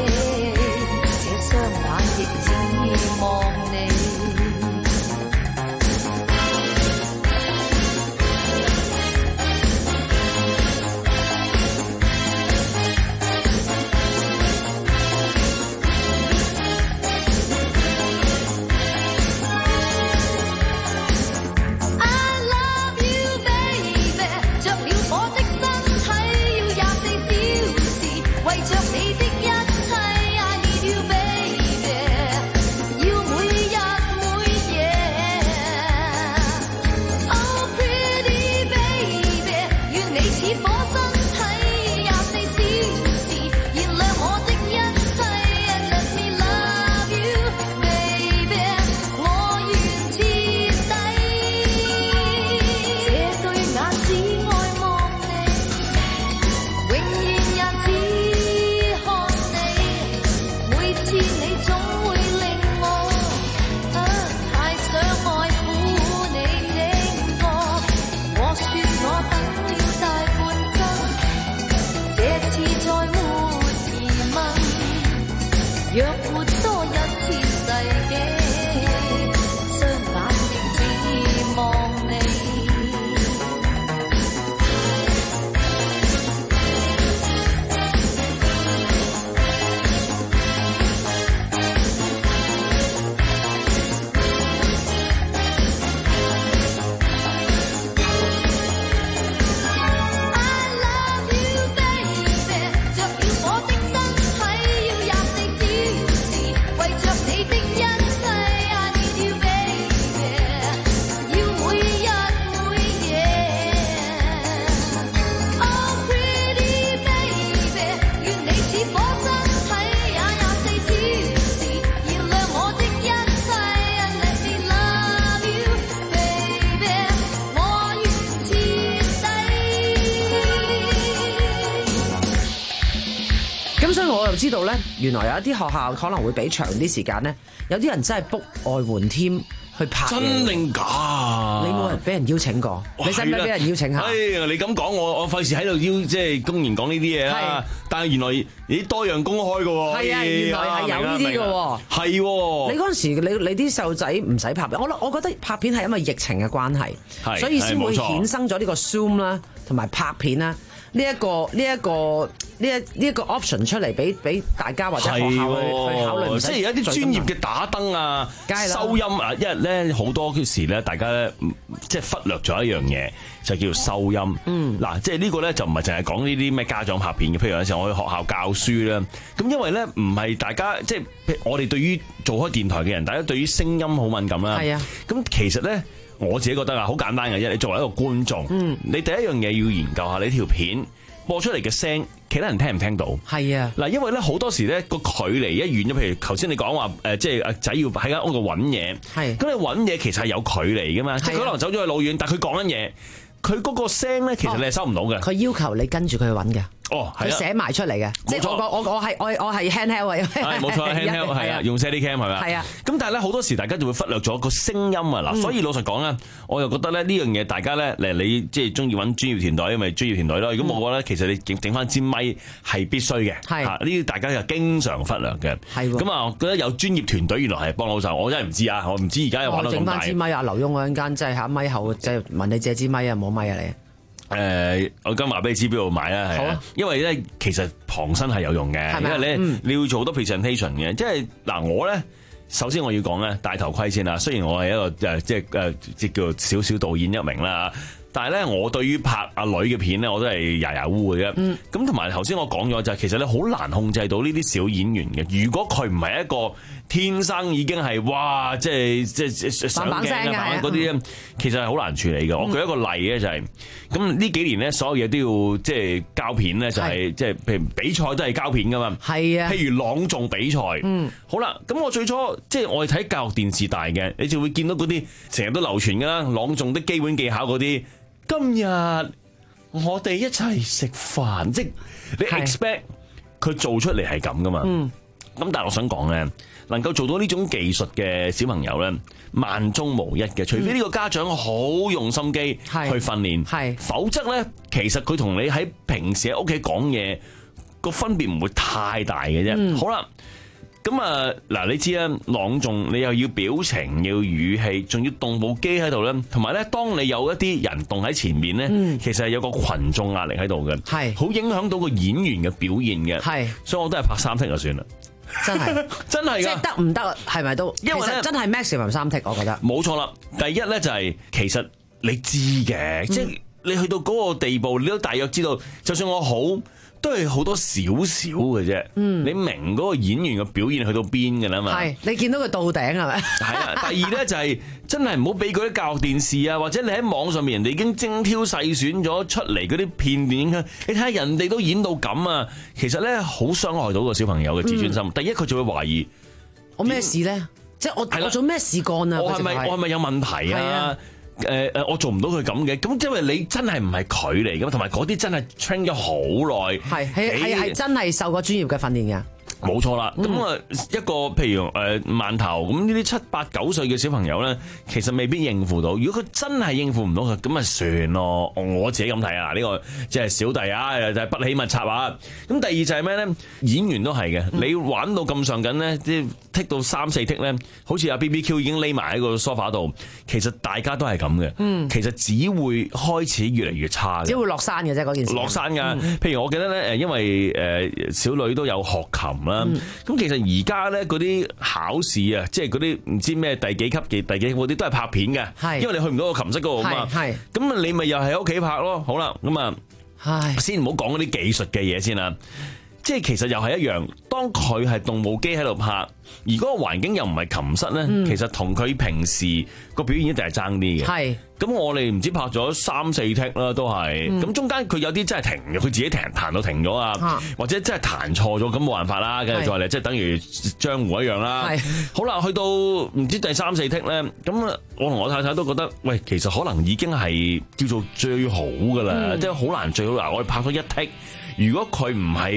S19: 就知道咧，原來有一啲學校可能會俾長啲時間咧，有啲人真係 book 外援添去拍。
S14: 真定假？
S19: 你冇人俾人邀請過？你使唔使俾人邀請下？
S14: 哎呀，你咁講我我費事喺度邀即係公然講呢啲嘢啦。但係原來你多樣公開嘅喎。係啊，原來係有呢啲嘅喎。係喎。你嗰陣時你你啲細路仔唔使拍片，我我覺得拍片係因為疫情嘅關係，所以先會衍生咗呢個 Zoom 啦，同埋拍片啦。呢一個呢一個呢一呢一個 option 出嚟俾俾大家或者學校去去考慮，即係有一啲專業嘅打燈啊、收音啊，因為咧好多時咧，大家咧即係忽略咗一樣嘢，就叫做收音。嗯，嗱，即係呢個咧就唔係淨係講呢啲咩家長拍片嘅，譬如有陣時我去學校教書啦，咁因為咧唔係大家即係我哋對於做開電台嘅人，大家對於聲音好敏感啦。係啊，咁其實咧。我自己覺得啊，好簡單嘅啫。你作為一個觀眾，嗯、你第一樣嘢要研究下你條片播出嚟嘅聲，其他人聽唔聽到？係啊，嗱，因為咧好多時咧個距離一遠咗，譬如頭先你講話誒，即係阿仔要喺間屋度揾嘢，係咁你揾嘢其實係有距離噶嘛，即係佢可能走咗去老遠，但係佢講緊嘢，佢嗰個聲咧其實你係收唔到嘅。佢、哦、要求你跟住佢去揾嘅。哦，佢寫埋出嚟嘅，即係我我我係我我係 handheld 啊，係冇錯 handheld 係啊，用 Steadicam 係咪？係啊，咁但係咧好多時大家就會忽略咗個聲音啊嗱，所以老實講咧，我又覺得咧呢樣嘢大家咧嚟你即係中意揾專業團隊，咪專業團隊咯。如果冇嘅話咧，其實你整整翻支咪係必須嘅，係呢啲大家又經常忽略嘅。係咁啊，我覺得有專業團隊原來係幫到手，我真係唔知啊，我唔知而家又玩到咁大。整翻支咪啊，劉墉嗰陣間即係嚇咪後即係問你借支咪啊，冇咪啊你？誒、呃，我今日話俾你知邊度買啦，係啊，因為咧其實旁身係有用嘅，因為咧、嗯、你要做好多 presentation 嘅，即係嗱我咧首先我要講咧戴頭盔先啦，雖然我係一個誒即係誒即叫做少少導演一名啦，但係咧我對於拍阿女嘅片咧我都係牙牙烏嘅，咁同埋頭先我講咗就係其實咧好難控制到呢啲小演員嘅，如果佢唔係一個天生已經係哇，即係即係上鏡啊嗰啲咧，其實係好難處理嘅。我舉一個例咧就係、是，咁呢幾年咧所有嘢都要即係膠片咧，就係即係譬如比賽都係膠片噶嘛。係啊，譬如朗誦比賽，嗯，好啦，咁我最初即係我哋睇教育電視大嘅，你就會見到嗰啲成日都流傳噶啦，朗誦的基本技巧嗰啲。今日我哋一齊食飯，即係你 expect 佢做出嚟係咁噶嘛？嗯，咁但係我想講咧。能夠做到呢種技術嘅小朋友咧，萬中無一嘅，除非呢個家長好用心機去訓練，係，否則咧，其實佢同你喺平時喺屋企講嘢個分別唔會太大嘅啫。嗯、好啦，咁啊嗱，你知啦，朗誦你又要表情，要語氣，仲要動部機喺度咧，同埋咧，當你有一啲人動喺前面咧，嗯、其實係有個群眾壓力喺度嘅，係，好影響到個演員嘅表現嘅，係，所以我都係拍三剔就算啦。真係真係噶，即係得唔得？係咪都？因為咧，真係 maximum 三剔，我覺得冇錯啦。第一咧就係其實你知嘅，即、嗯、係你去到嗰個地步，你都大約知道，就算我好，都係好多少少嘅啫。嗯，你明嗰個演員嘅表現去到邊嘅啦嘛？係，你見到佢到頂係咪？係啊。第二咧就係真係唔好俾嗰啲教育電視啊，或者你喺網上面人哋已經精挑細選咗出嚟嗰啲片段，你睇下人哋都演到咁啊，其實咧好傷害到個小朋友嘅自尊心。嗯、第一佢就會懷疑我咩事咧？即係我我做咩事幹啊？我係咪我係咪有問題啊？誒誒，我做唔到佢咁嘅，咁因為你真係唔係佢嚟噶嘛，同埋嗰啲真係 train 咗好耐，係係係係真係受過專業嘅訓練嘅。冇錯啦，咁啊一個譬如誒饅頭咁呢啲七八九歲嘅小朋友咧，其實未必應付到。如果佢真係應付唔到佢，咁咪算咯。我自己咁睇啊，呢個即係小弟啊，就係不喜勿插啊。咁第二就係咩咧？演員都係嘅，你玩到咁上緊咧，即係剔到三四剔咧，好似阿 B B Q 已經匿埋喺個梳化度。其實大家都係咁嘅，嗯，其實只會開始越嚟越差嘅，只會落山嘅啫嗰件事。落山㗎，嗯、譬如我記得咧，誒因為誒小女都有學琴啦。咁、嗯、其實而家咧嗰啲考試啊，即係嗰啲唔知咩第幾級嘅第幾級嗰啲都係拍片嘅，因為你去唔到個琴室嗰度啊嘛。係，咁你咪又係喺屋企拍咯。好啦，咁啊，先唔好講嗰啲技術嘅嘢先啦。即係其實又係一樣，當佢係動部機喺度拍，而嗰個環境又唔係琴室咧，嗯、其實同佢平時個表現一定係爭啲嘅。係，咁我哋唔知拍咗三四剔啦，都係。咁、嗯、中間佢有啲真係停嘅，佢自己停彈到停咗啊，或者真係彈錯咗，咁冇辦法啦，跟住再嚟，即係等於江湖一樣啦。係，好啦，去到唔知第三四剔咧，咁啊，我同我太太都覺得，喂，其實可能已經係叫做最好噶啦，即係好難最好嗱，我哋拍咗一剔，如果佢唔係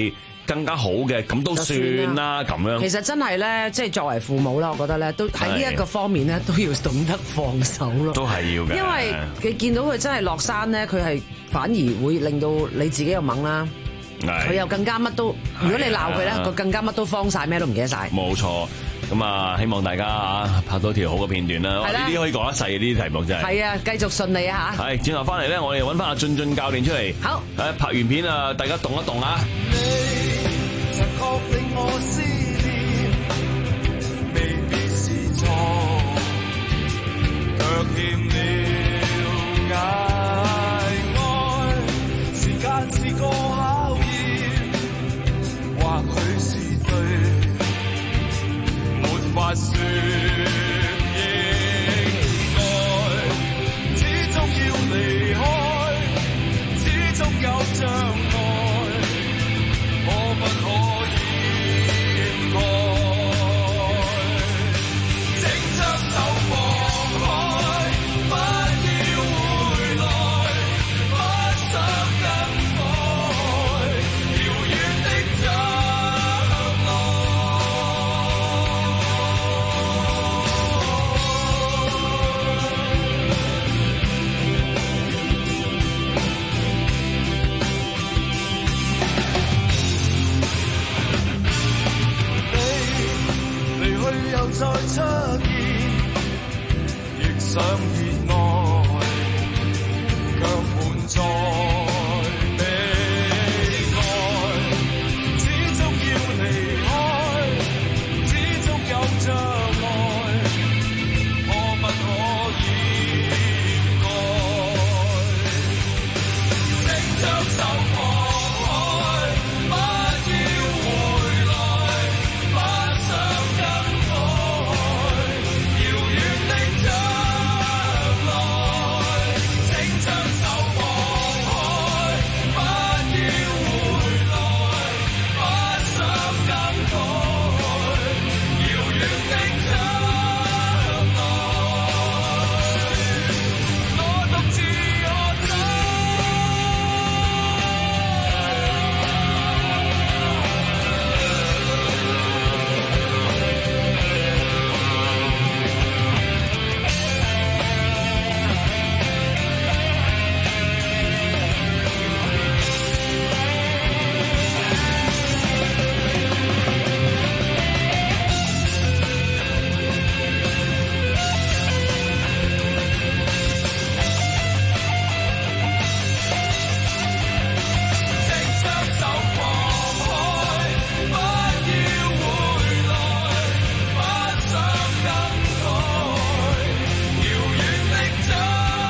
S14: 更加好嘅，咁都算啦咁樣。
S19: 其實真係咧，即係作為父母啦，我覺得咧，都喺呢一個方面咧，都要懂得放手咯。
S14: 都係要嘅。
S19: 因為你見到佢真係落山咧，佢係反而會令到你自己又猛啦。佢又更加乜都，如果你鬧佢咧，佢更加乜都慌晒，咩都唔記得晒。
S14: 冇錯，咁啊，希望大家啊拍到條好嘅片段啦。呢啲可以講一世，呢啲題目真係。係啊，繼續順利啊嚇！係，轉頭翻嚟咧，我哋揾翻阿俊俊教練出嚟。好。誒，拍完片啊，大家動一動啊！
S15: 你曾確令我思念，未必是錯，卻欠了解愛，時間是個考驗，或許是對，沒法說應該，始終要離開，始終有障礙，可不可以掩蓋？請將手放開，不要回來，不想更改遙遠的將來。你離去又再出現，亦想熱愛，卻悶在被愛。始終要離開，始終有障礙，可不可以掩蓋？請將手放開，不要回來，不想更改遙遠的將來。請將手放開，不要回來，不想更改遙遠的將來。我獨自可走。請將手放開，不要回來，不想更改遙遠的將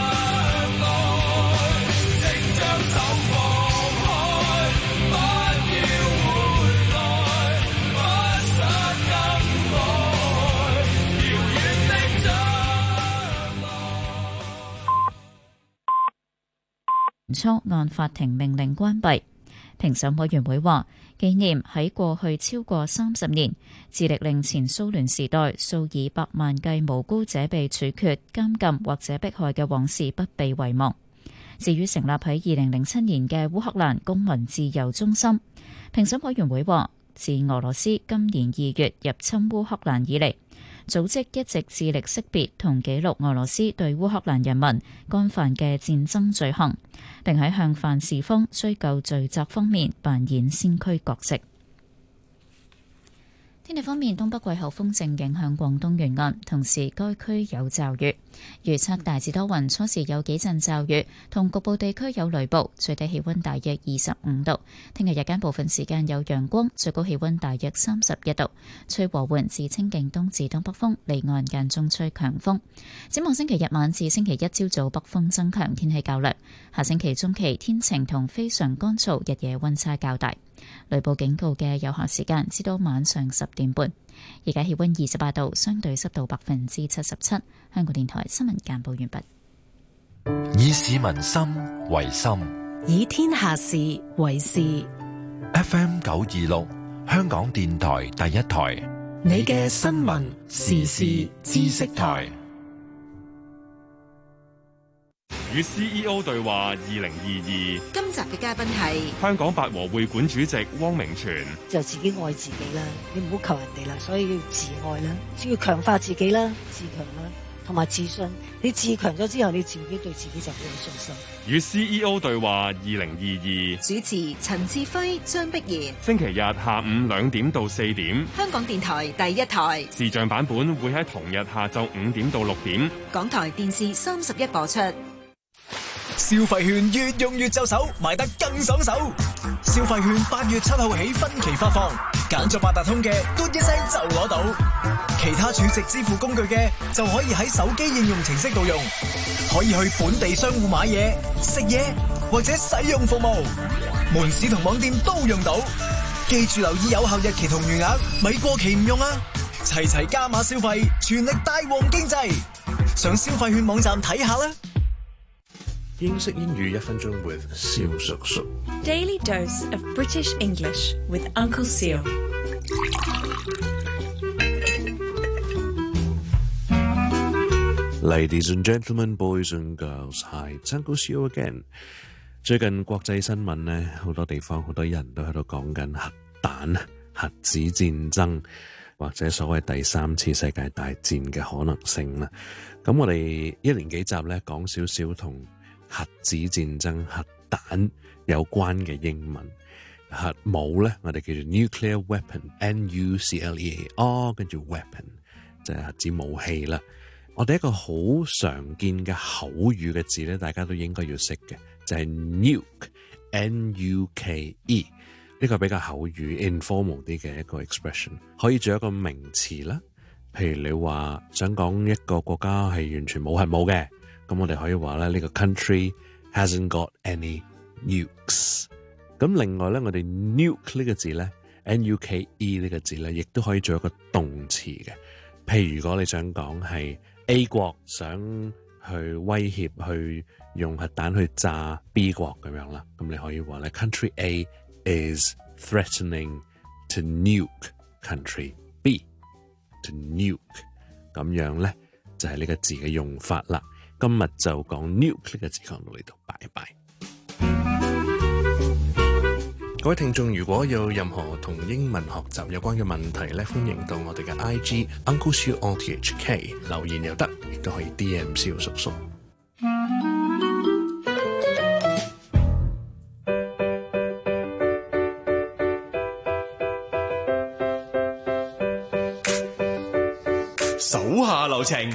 S15: 來。請將手放開，不要回來，不想更改遙遠的將
S1: 初按法庭命令關閉。評審委員會話，紀念喺過去超過三十年，致力令前蘇聯時代數以百萬計無辜者被處決、監禁或者迫害嘅往事不被遺忘。至於成立喺二零零七年嘅烏克蘭公民自由中心，評審委員會話，自俄羅斯今年二月入侵烏克蘭以嚟，組織一直致力識別同記錄俄羅斯對烏克蘭人民干犯嘅戰爭罪行，並喺向犯事方追究罪責方面扮演先驅角色。天氣方面，東北季候風正影響廣東沿岸，同時該區有驟雨。預測大致多雲，初時有幾陣驟雨，同局部地區有雷暴，最低氣溫大約二十五度。聽日日間部分時間有陽光，最高氣溫大約三十一度，吹和緩至清勁東至東北風，離岸間中吹強風。展望星期日晚至星期一朝早北風增強，天氣較涼。下星期中期天晴同非常乾燥，日夜溫差較大。雷暴警告嘅有效時間至到晚上十點半。而家氣溫二十八度，相對濕度百分之七十七。香港電台新聞簡報完畢。
S4: 以市民心為心，
S5: 以天下事為事。
S4: F M 九二六，香港電台第一台，
S5: 你嘅新聞時事知識台。
S6: 與 C E O 對話二零二二。
S7: 今集嘅嘉賓係
S6: 香港八和會館主席汪明荃。
S8: 就自己愛自己啦，你唔好求人哋啦，所以要自愛啦，只要強化自己啦，自強啦，同埋自信。你自強咗之後，你自己對自己就會有信心。
S6: 與 C E O 對話二零二二。
S7: 主持陳志輝、張碧然。
S6: 星期日下午兩點到四點。
S7: 香港電台第一台。
S6: 視像版本會喺同日下晝五點到六點。
S7: 港台電視三十一播出。
S20: 消費券越用越就手，買得更爽手。消費券八月七號起分期發放，揀咗八達通嘅，嘟一聲就攞到；其他儲值支付工具嘅，就可以喺手機應用程式度用，可以去本地商戶買嘢、食嘢或者使用服務，門市同網店都用到。記住留意有效日期同餘額，咪過期唔用啊！齊齊加碼消費，全力帶旺經濟。上消費券網站睇下啦。
S21: 英式英語一分鐘 with 蕭叔叔。
S2: Daily dose of British English with Uncle Seal。
S21: Ladies and gentlemen, boys and girls, hi, it's Uncle Seal again。最近國際新聞呢，好多地方好多人都喺度講緊核彈、核子戰爭或者所謂第三次世界大戰嘅可能性啦。咁我哋一連幾集咧講少少同核子戰爭、核彈有關嘅英文。核武咧，我哋叫做 nuclear weapon，N U C L E A R， 跟住 weapon 就係核子武器啦。我哋一個好常見嘅口語嘅字咧，大家都應該要識嘅，就係 nuke，N U K E。呢個比較口語 informal 啲嘅一個 expression， 可以做一個名詞啦。譬如你話想講一個國家係完全冇核武嘅。咁我哋可以話咧，呢個 country hasn't got any nukes。咁另外咧，我哋 nuke 呢個字咧 ，N U K E 呢個字咧，亦都可以做一個動詞嘅。譬如如果你想講係 A 國想去威脅去用核彈去炸 B 國咁樣啦，咁你可以話咧 country A is threatening to nuke country B，to nuke。咁樣咧就係呢個字嘅用法啦。今日就講 nuke 呢個字，講到呢度，拜拜。各位聽眾，如果有任何同英文學習有關嘅問題咧，歡迎到我哋嘅 I G Uncle Siu O T H K 留言又得，亦都可以 D M 蕭叔叔。
S14: 手下留情。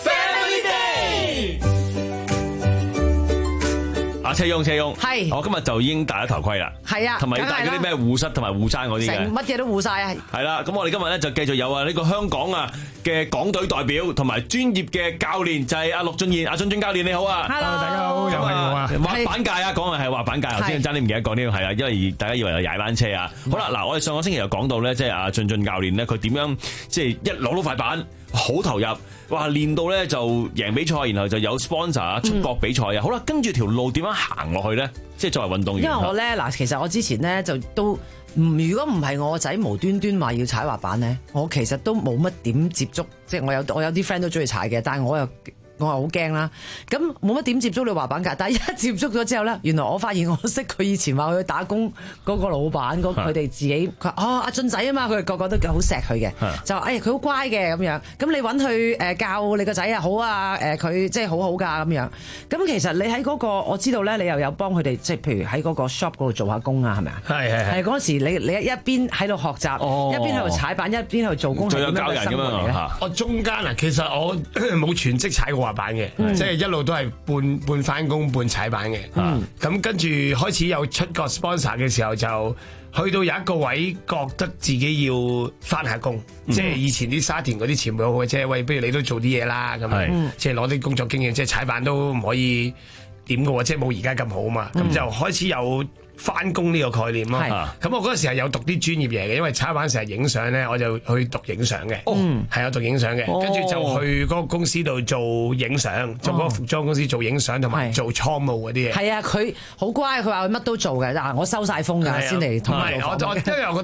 S14: 阿車翁，車翁，係我今日就已經戴咗頭盔啦，係啊，同埋要戴嗰啲咩護膝同埋護踭嗰啲嘅，
S19: 乜嘢都護晒啊！
S14: 係啦，咁我哋今日咧就繼續有啊呢個香港啊嘅港隊代表同埋專業嘅教練，就係阿陸俊賢，阿俊俊教練你好啊
S22: ，Hello，大家好，又係我啊，
S14: 滑板界啊，講嘅係滑板界，頭先爭啲唔記得講呢個係啊，因為大家以為有踩單車啊，好啦，嗱，我哋上個星期又講到咧，即係阿俊俊教練咧，佢點樣即係一攞到塊板好投入。哇！練到咧就贏比賽，然後就有 sponsor 啊出國比賽啊，嗯、好啦，跟住條路點樣行落去咧？即係作為運動員。
S19: 因為我咧嗱，其實我之前咧就都唔，如果唔係我個仔無端端話要踩滑板咧，我其實都冇乜點接觸，即係我有我有啲 friend 都中意踩嘅，但係我又。我係好驚啦，咁冇乜點接觸你滑板界，但係一接觸咗之後咧，原來我發現我識佢以前話去打工嗰個老闆，嗰佢哋自己佢哦阿俊仔啊嘛，佢哋個個都好錫佢嘅，就話誒佢好乖嘅咁樣，咁你揾佢誒教你個仔啊好啊誒佢即係好好㗎咁樣，咁其實你喺嗰個我知道咧，你又有幫佢哋即係譬如喺嗰個 shop 嗰度做下工啊，係咪啊？係係係嗰時你你一邊喺度學習，哦、一邊喺度踩板，一邊喺度做工，係點樣嘅生活嚟咧？
S22: 我中間啊，其實我冇全職踩過滑板嘅，嗯、即係一路都係半半翻工半踩板嘅。咁、嗯、跟住開始有出個 sponsor 嘅時候，就去到有一個位，覺得自己要翻下工。嗯、即係以前啲沙田嗰啲前輩好嘅啫，喂，不如你都做啲嘢啦。咁、嗯、即係攞啲工作經驗，即係踩板都唔可以點嘅喎，即係冇而家咁好啊嘛。咁、嗯、就開始有翻工呢個概念咯，咁我嗰陣時係有讀啲專業嘢嘅，因為踩板成日影相咧，我就去讀影相嘅，係有讀影相嘅，跟住就去嗰個公司度做影相，做嗰個服裝公司做影相同埋做倉務嗰啲嘢。
S19: 係啊，佢好乖，佢話佢乜都做嘅，但係我收晒風㗎先嚟同埋我我因為我覺得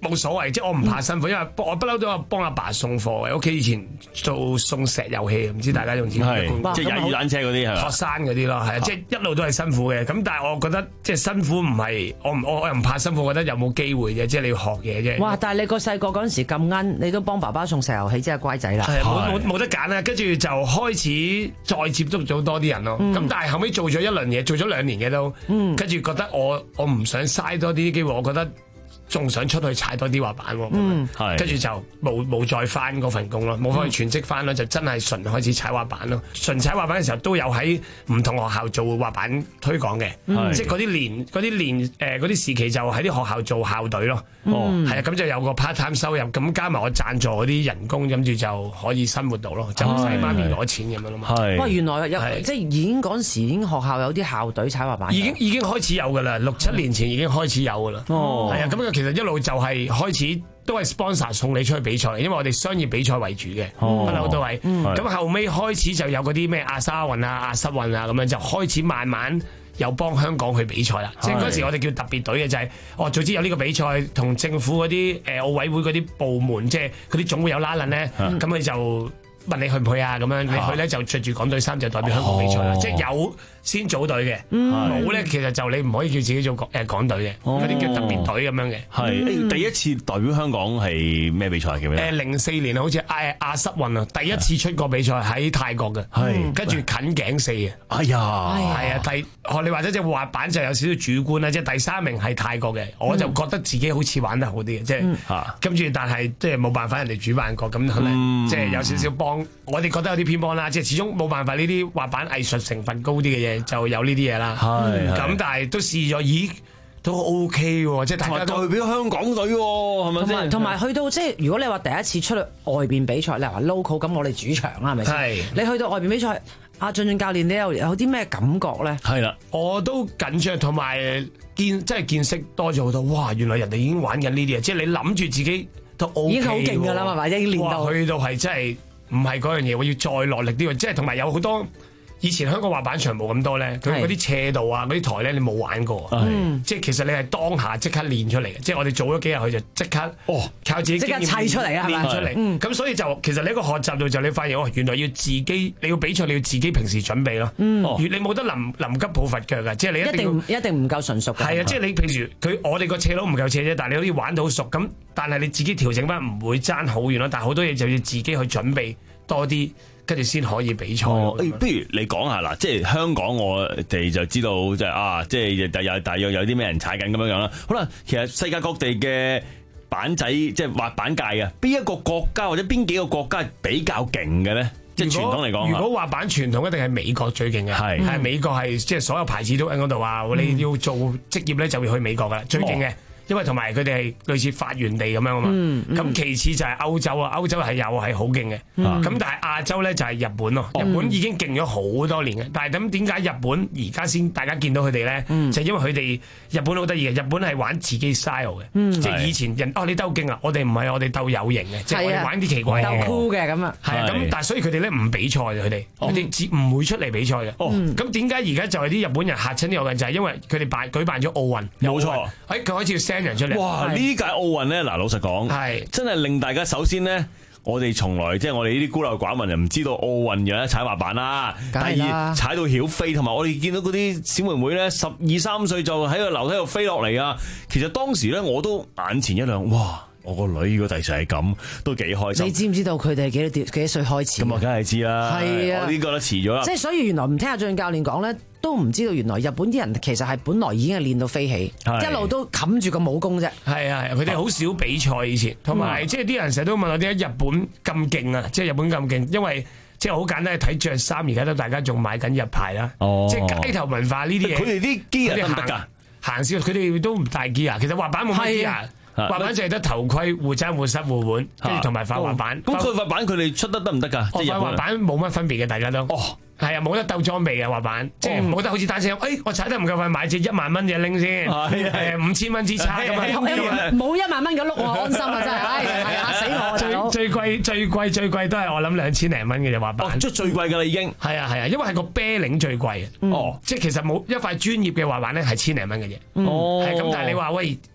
S22: 冇所謂，即係我唔怕辛苦，因為我不嬲都有幫阿爸送貨嘅。屋企以前做送石油氣，唔知大家仲知唔知？
S14: 即係踩雨傘車嗰啲係嘛？
S22: 學生嗰啲咯，係啊，即係一路都係辛苦嘅。咁但係我覺得即係辛苦唔係我唔我我又唔怕辛苦，我覺得有冇機會啫，即係你要學嘢啫。
S19: 哇！但係你個細個嗰陣時咁奀，你都幫爸爸送石油氣，真係乖仔啦。
S22: 係冇冇冇得揀啦，跟住就開始再接觸咗多啲人咯。咁、嗯、但係後尾做咗一輪嘢，做咗兩年嘅都，跟住、嗯、覺得我我唔想嘥多啲機會，我覺得。仲想出去踩多啲滑板喎，嗯，跟住就冇冇再翻嗰份工咯，冇翻去全職翻咯，就真係純開始踩滑板咯。純踩滑板嘅時候都有喺唔同學校做滑板推廣嘅，嗯、即係嗰啲年嗰啲年誒嗰啲時期就喺啲學校做校隊咯。哦，係啊，咁就有個 part time 收入，咁加埋我贊助嗰啲人工，跟住就可以生活到咯，就唔使媽咪攞錢咁樣咯嘛。係，哇！
S19: 原來有即係已經嗰陣時已經學校有啲校隊踩滑板，
S22: 已經已經開始有噶啦，六七年前已經開始有噶啦。哦，係啊，咁其實一路就係開始都係 sponsor 送你出去比賽，因為我哋商業比賽為主嘅，不嬲都係。咁後尾開始就有嗰啲咩亞沙運啊、亞濕運啊咁樣，就開始慢慢有幫香港去比賽啦。即係嗰時我哋叫特別隊嘅就係，哦，早知有呢個比賽，同政府嗰啲誒奧委會嗰啲部門，即係嗰啲總會有拉攏咧，咁佢就問你去唔去啊？咁樣你去咧就着住港隊衫就代表香港比賽啦。即係有先組隊嘅，冇咧其實就你唔可以叫自己做誒港隊嘅，嗰啲叫特別隊咁樣嘅。
S14: 係第一次代表香港係咩比賽叫咩？
S22: 誒零四年好似亞亞濕運啊，第一次出國比賽喺泰國嘅，跟住近頸四嘅。
S14: 哎呀，
S22: 係啊，第學你話齋即係滑板就有少少主觀啦，即係第三名係泰國嘅，我就覺得自己好似玩得好啲嘅，即係跟住但係即係冇辦法人哋主辦國咁，可能即係有少少幫我哋覺得有啲偏幫啦，即係始終冇辦法呢啲滑板藝術成分高啲嘅嘢。就有呢啲嘢啦，咁但係都試咗，咦都 OK 喎，即係大家都
S14: 代表香港隊喎，係咪先？
S19: 同埋去到即係如果你話第一次出去外邊比賽，你話 local 咁，我哋主場啦，係咪先？係你去到外邊比賽，阿俊俊教練，你又有啲咩感覺咧？
S22: 係啦，我都緊張，同埋見即係見識多咗好多。哇！原來人哋已經玩緊呢啲嘢，即係你諗住自己都 OK
S19: 已經好勁㗎啦，係咪？已經練到
S22: 去到係真係唔係嗰樣嘢，我要再落力啲喎，即係同埋有好多。以前香港滑板場冇咁多咧，佢嗰啲斜度啊，嗰啲台咧你冇玩過，嗯、即係其實你係當下即刻練出嚟嘅，即係我哋做咗幾日佢就即刻哦靠自己
S19: 即刻砌出嚟啊，
S22: 練出嚟，咁、嗯、所以就其實你一個學習度就你發現哦，原來要自己你要比賽你要自己平時準備咯，嗯、你冇得臨臨急抱佛腳嘅，即係你一定
S19: 一定一定唔夠純熟嘅，
S22: 係啊，即係你平時佢我哋個斜路唔夠斜啫，但係你可以玩到熟，咁但係你自己調整翻唔會爭好遠咯，但係好多嘢就要自己去準備多啲。跟住先可以比賽。
S14: 哦，不如你講下嗱，即係香港我哋就知道即係啊，即係有大約有啲咩人踩緊咁樣樣啦。好啦，其實世界各地嘅板仔即係滑板界啊，邊一個國家或者邊幾個國家係比較勁嘅咧？即係傳統嚟講，
S22: 如果滑板傳統一定係美國最勁嘅，係係美國係即係所有牌子都喺嗰度啊！你要做職業咧就要去美國噶啦，最勁嘅。因為同埋佢哋係類似發源地咁樣啊嘛，咁、嗯嗯、其次就係歐洲啊，歐洲係又係好勁嘅，咁、嗯、但係亞洲咧就係日本咯，嗯、日本已經勁咗好多年嘅，但係咁點解日本而家先大家見到佢哋咧？嗯、就係因為佢哋日本好得意嘅，日本係玩自己 style 嘅，嗯、即係以前人哦你鬥勁啊，我哋唔係我哋鬥有型嘅，即係我哋玩啲奇怪嘅，
S19: 鬥酷嘅咁啊，
S22: 係啊，咁但係所以佢哋咧唔比賽嘅，佢哋佢哋唔會出嚟比賽嘅，咁點解而家就係啲日本人嚇親呢個人就係、是、因為佢哋辦舉辦咗奧運，
S14: 冇錯，
S22: 誒佢開始要 send 人出嚟，
S14: 哇！呢屆奧運咧，嗱老實講，係真係令大家首先咧，我哋從來即係我哋呢啲孤陋寡聞就唔知道奧運有得踩滑板啦。第二踩到曉飛，同埋我哋見到嗰啲小妹妹咧，十二三歲就喺個樓梯度飛落嚟啊！其實當時咧，我都眼前一亮，哇！我個女如果第時係咁，都幾開心。
S19: 你知唔知道佢哋係幾多幾多歲開始？
S14: 咁我梗係知啦。係啊，我呢個都遲咗啦。
S19: 即係所以原來唔聽阿俊教練講咧，都唔知道原來日本啲人其實係本來已經係練到飛起，一路都冚住個武功啫。
S22: 係啊，佢哋好少比賽以前，同埋即係啲人成日都問我點解日本咁勁啊？即係日本咁勁，因為即係好簡單，睇着衫，而家都大家仲買緊日牌啦。哦，即係街頭文化呢啲嘢。
S14: 佢哋啲機啊得唔得㗎？
S22: 行少，佢哋都唔帶機啊。其實滑板冇乜機啊。滑板就係得頭盔、護踭、護膝、護腕，跟住同埋塊滑板。
S14: 咁佢塊板佢哋出得得唔得㗎？
S22: 即係滑板冇乜分別嘅，大家都。哦，係啊，冇得鬥裝備嘅滑板，即係冇得好似單車咁。誒，我踩得唔夠快，買隻一萬蚊嘅拎先，誒五千蚊支叉咁啊！
S19: 冇一萬蚊嘅碌我安心啊！真係，係嚇死我！
S22: 最最貴最貴最貴都係我諗兩千零蚊嘅隻滑板。
S14: 即係最貴㗎啦已經。
S22: 係啊係啊，因為係個啤領最貴。哦，即係其實冇一塊專業嘅滑板咧係千零蚊嘅啫。哦，係咁，但係你話喂。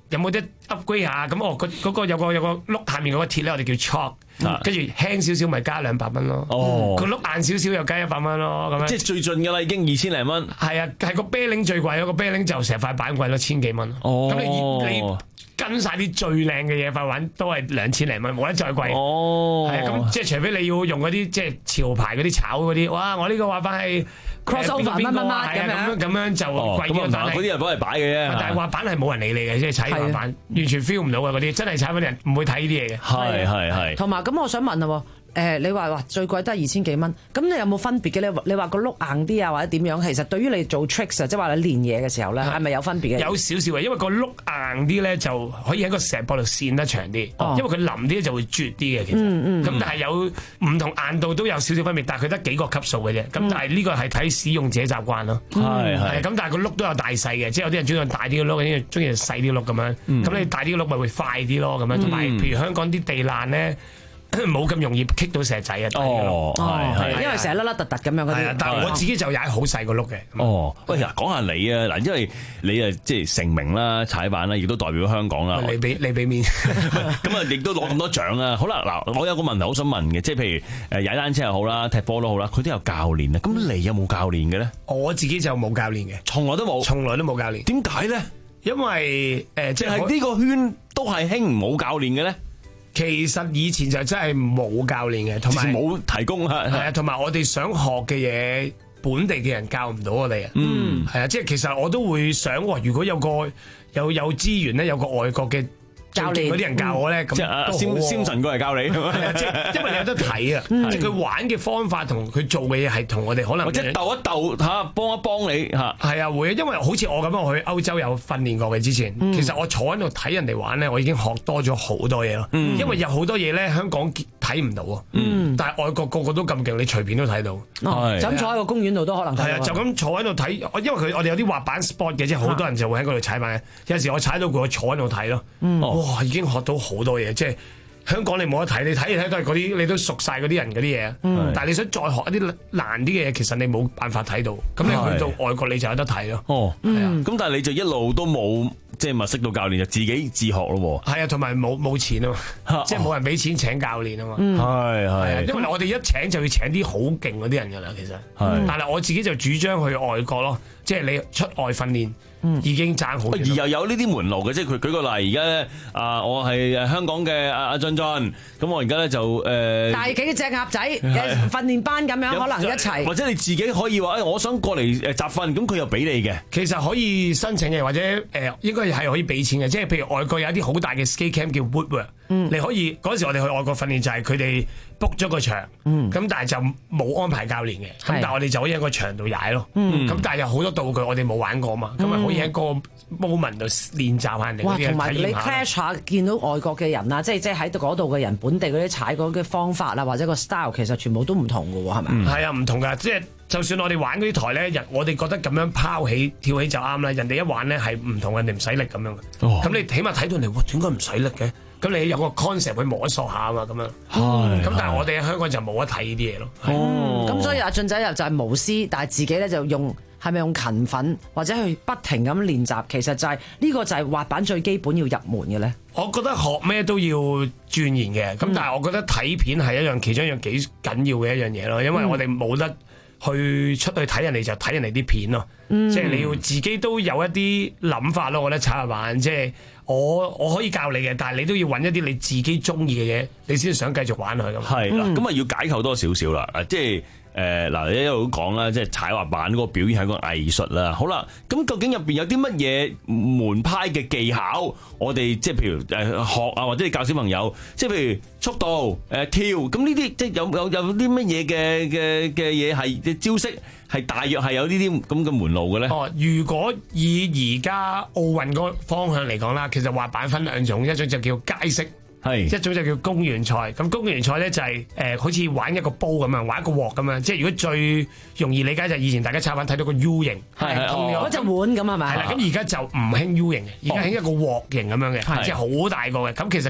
S22: 有冇得 upgrade 下？咁我嗰嗰個有個有個碌下面嗰個鐵咧，我哋叫 chalk。跟住輕少少咪加兩百蚊咯，佢碌硬少少又加一百蚊咯，咁樣
S14: 即係最盡㗎啦，已經二千零蚊。
S22: 係啊，係個啤鈴最貴，個啤鈴就成塊板貴咗千幾蚊。
S14: 哦，
S22: 咁你你跟晒啲最靚嘅嘢塊玩都係兩千零蚊，冇得再貴。
S14: 哦，
S22: 係啊，咁即係除非你要用嗰啲即係潮牌嗰啲炒嗰啲，哇！我呢個滑板係
S19: crossover 乜乜乜
S22: 咁樣咁樣就貴啲。但係
S14: 嗰啲人幫嚟擺嘅啫。
S22: 但係滑板係冇人理你嘅，即係踩滑板完全 feel 唔到嘅嗰啲，真係踩嗰啲人唔會睇呢啲嘢嘅。
S14: 係係係。
S19: 同埋咁，我想問啦，誒你話話最貴都係二千幾蚊，咁你有冇分別嘅？你你話個碌硬啲啊，或者點樣？其實對於你做 tricks 啊，即係話你練嘢嘅時候咧，係咪有分別嘅？
S22: 有少少嘅，因為個碌硬啲咧就可以喺個石膊度跣得長啲，
S19: 哦、
S22: 因為佢腍啲就會絕啲嘅。其實，咁、
S19: 嗯嗯、
S22: 但係有唔同硬度都有少少分別，但係佢得幾個級數嘅啫。咁、嗯、但係呢個係睇使用者習慣咯。係係。咁但係個碌都有大細嘅，即係有啲人中意大啲嘅碌，有啲人中意細啲嘅碌咁樣。咁、嗯、你大啲嘅碌咪會快啲咯，咁樣。同埋譬如香港啲地爛咧。冇咁容易棘到石仔啊！
S14: 哦，係係，
S19: 因為成日甩甩突突咁樣嗰啲。
S22: 但係我自己就踩好細個碌嘅。
S14: 哦，喂，嗱，講下你啊，嗱，因為你啊，即係成名啦，踩板啦，亦都代表香港啦。
S22: 你俾你俾面，
S14: 咁啊，亦都攞咁多獎啦。好啦，嗱，我有個問題好想問嘅，即係譬如誒踩單車又好啦，踢波都好啦，佢都有教練啊。咁你有冇教練嘅咧？
S22: 我自己就冇教練嘅，
S14: 從來都冇，
S22: 從來都冇教練。
S14: 點解咧？
S22: 因為誒，即
S14: 係呢個圈都係興冇教練嘅咧。
S22: 其實以前就真係冇教練嘅，同埋
S14: 冇提供啊，
S22: 係啊，同埋我哋想學嘅嘢，本地嘅人教唔到我哋啊。
S14: 嗯，
S22: 係啊，即係其實我都會想，如果有個有有資源咧，有個外國嘅教練嗰啲人教我咧，咁
S14: 即係阿仙仙神過嚟教你，
S22: 即係因為你有得睇啊，即係佢玩嘅方法同佢做嘅嘢係同我哋可能
S14: 或者鬥一鬥嚇，幫一幫你嚇。係
S22: 啊，會啊，因為好似我咁樣，我去歐洲有訓練過嘅之前，其實我坐喺度睇人哋玩咧，我已經學多咗好多嘢咯。因為有好多嘢咧，香港睇唔到啊，但係外國個個都咁勁，你隨便都睇到。
S19: 就咁坐喺個公園度都可能睇。
S22: 係啊，就咁坐喺度睇，因為佢我哋有啲滑板 sport 嘅，即係好多人就會喺嗰度踩板嘅。有陣時我踩到佢，我坐喺度睇咯。哇！已經學到好多嘢，即係香港你冇得睇，你睇嚟睇都係嗰啲，你都熟晒嗰啲人嗰啲嘢。嗯、但係你想再學一啲難啲嘅嘢，其實你冇辦法睇到。咁你去到外國你就有得睇咯。
S14: 哦，係啊。咁、
S22: 嗯、
S14: 但係你就一路都冇即係物識到教練，就自己自學咯。
S22: 係啊，同埋冇冇錢啊嘛，即係冇人俾錢請教練啊嘛。係係、嗯，因為我哋一請就要請啲好勁嗰啲人㗎啦，其實。係。但係我自己就主張去外國咯，即係你出外訓練。已經爭好，而
S14: 又有呢啲門路嘅，即係佢舉個例，而家咧啊，我係香港嘅阿阿俊俊，咁我而家咧就誒
S19: 帶幾隻鴨仔嘅訓練班咁樣，可能一齊，
S14: 或者你自己可以話誒，我想過嚟誒集訓，咁佢又俾你嘅。
S22: 其實可以申請嘅，或者誒應該係可以俾錢嘅，即係譬如外國有一啲好大嘅 skate camp 叫 Woodward，嗯、你可以嗰陣時我哋去外國訓練就係佢哋 book 咗個場，咁、嗯、但係就冇安排教練嘅，咁但係我哋就可以喺個場度踩咯，咁、嗯、但係有好多道具我哋冇玩過嘛，咁咪、嗯、可以喺個 moment 度練習下人哋嗰啲體驗下。同埋你 clash 下見到外國嘅人啊，即係即係喺嗰度嘅人，本地嗰啲踩嗰啲方法啊，或者個 style 其實全部都唔同㗎喎，係咪？係、嗯、啊，唔同㗎，即係就算我哋玩嗰啲台咧，人我哋覺得咁樣拋起跳起就啱啦，人哋一玩咧係唔同，人哋唔使力咁樣嘅。咁、哦、你起碼睇到人哋，哇，點解唔使力嘅？咁你有個 concept 去摸索下啊嘛，咁樣。咁但係我哋喺香港就冇得睇呢啲嘢咯。
S19: 哦。咁所以阿俊仔又就係無私，但係自己咧就用係咪用勤奮或者去不停咁練習？其實就係、是、呢、這個就係滑板最基本要入門嘅咧。我覺得學咩都要鑽研嘅，咁、嗯、但係我覺得睇片係一樣其中一樣幾緊要嘅一樣嘢咯，因為我哋冇得去出去睇人哋就睇人哋啲片咯，嗯、即係你要自己都有一啲諗法咯。我覺得踩滑板即係。我我可以教你嘅，但係你都要揾一啲你自己中意嘅嘢，你先想繼續玩落去咁。係啦，咁啊要解構多少少啦，即係誒嗱，你一路講啦，即係踩滑板嗰個表演係個藝術啦。好啦，咁究竟入邊有啲乜嘢門派嘅技巧？我哋即係譬如誒學啊，或者你教小朋友，即係譬如速度誒、呃、跳，咁呢啲即係有有有啲乜嘢嘅嘅嘅嘢係嘅招式？係大約係有呢啲咁嘅門路嘅咧。哦，如果以而家奧運嗰個方向嚟講啦，其實滑板分兩種，一種就叫街式，係一種就叫公園賽。咁公園賽咧就係、是、誒、呃，好似玩一個煲咁樣，玩一個鑊咁樣。即係如果最容易理解就係以前大家踩板睇到個 U 型，係嗰隻碗咁係咪？係啦，咁而家就唔興 U 型嘅，而家興一個鑊型咁樣嘅，即係好大個嘅。咁其實佢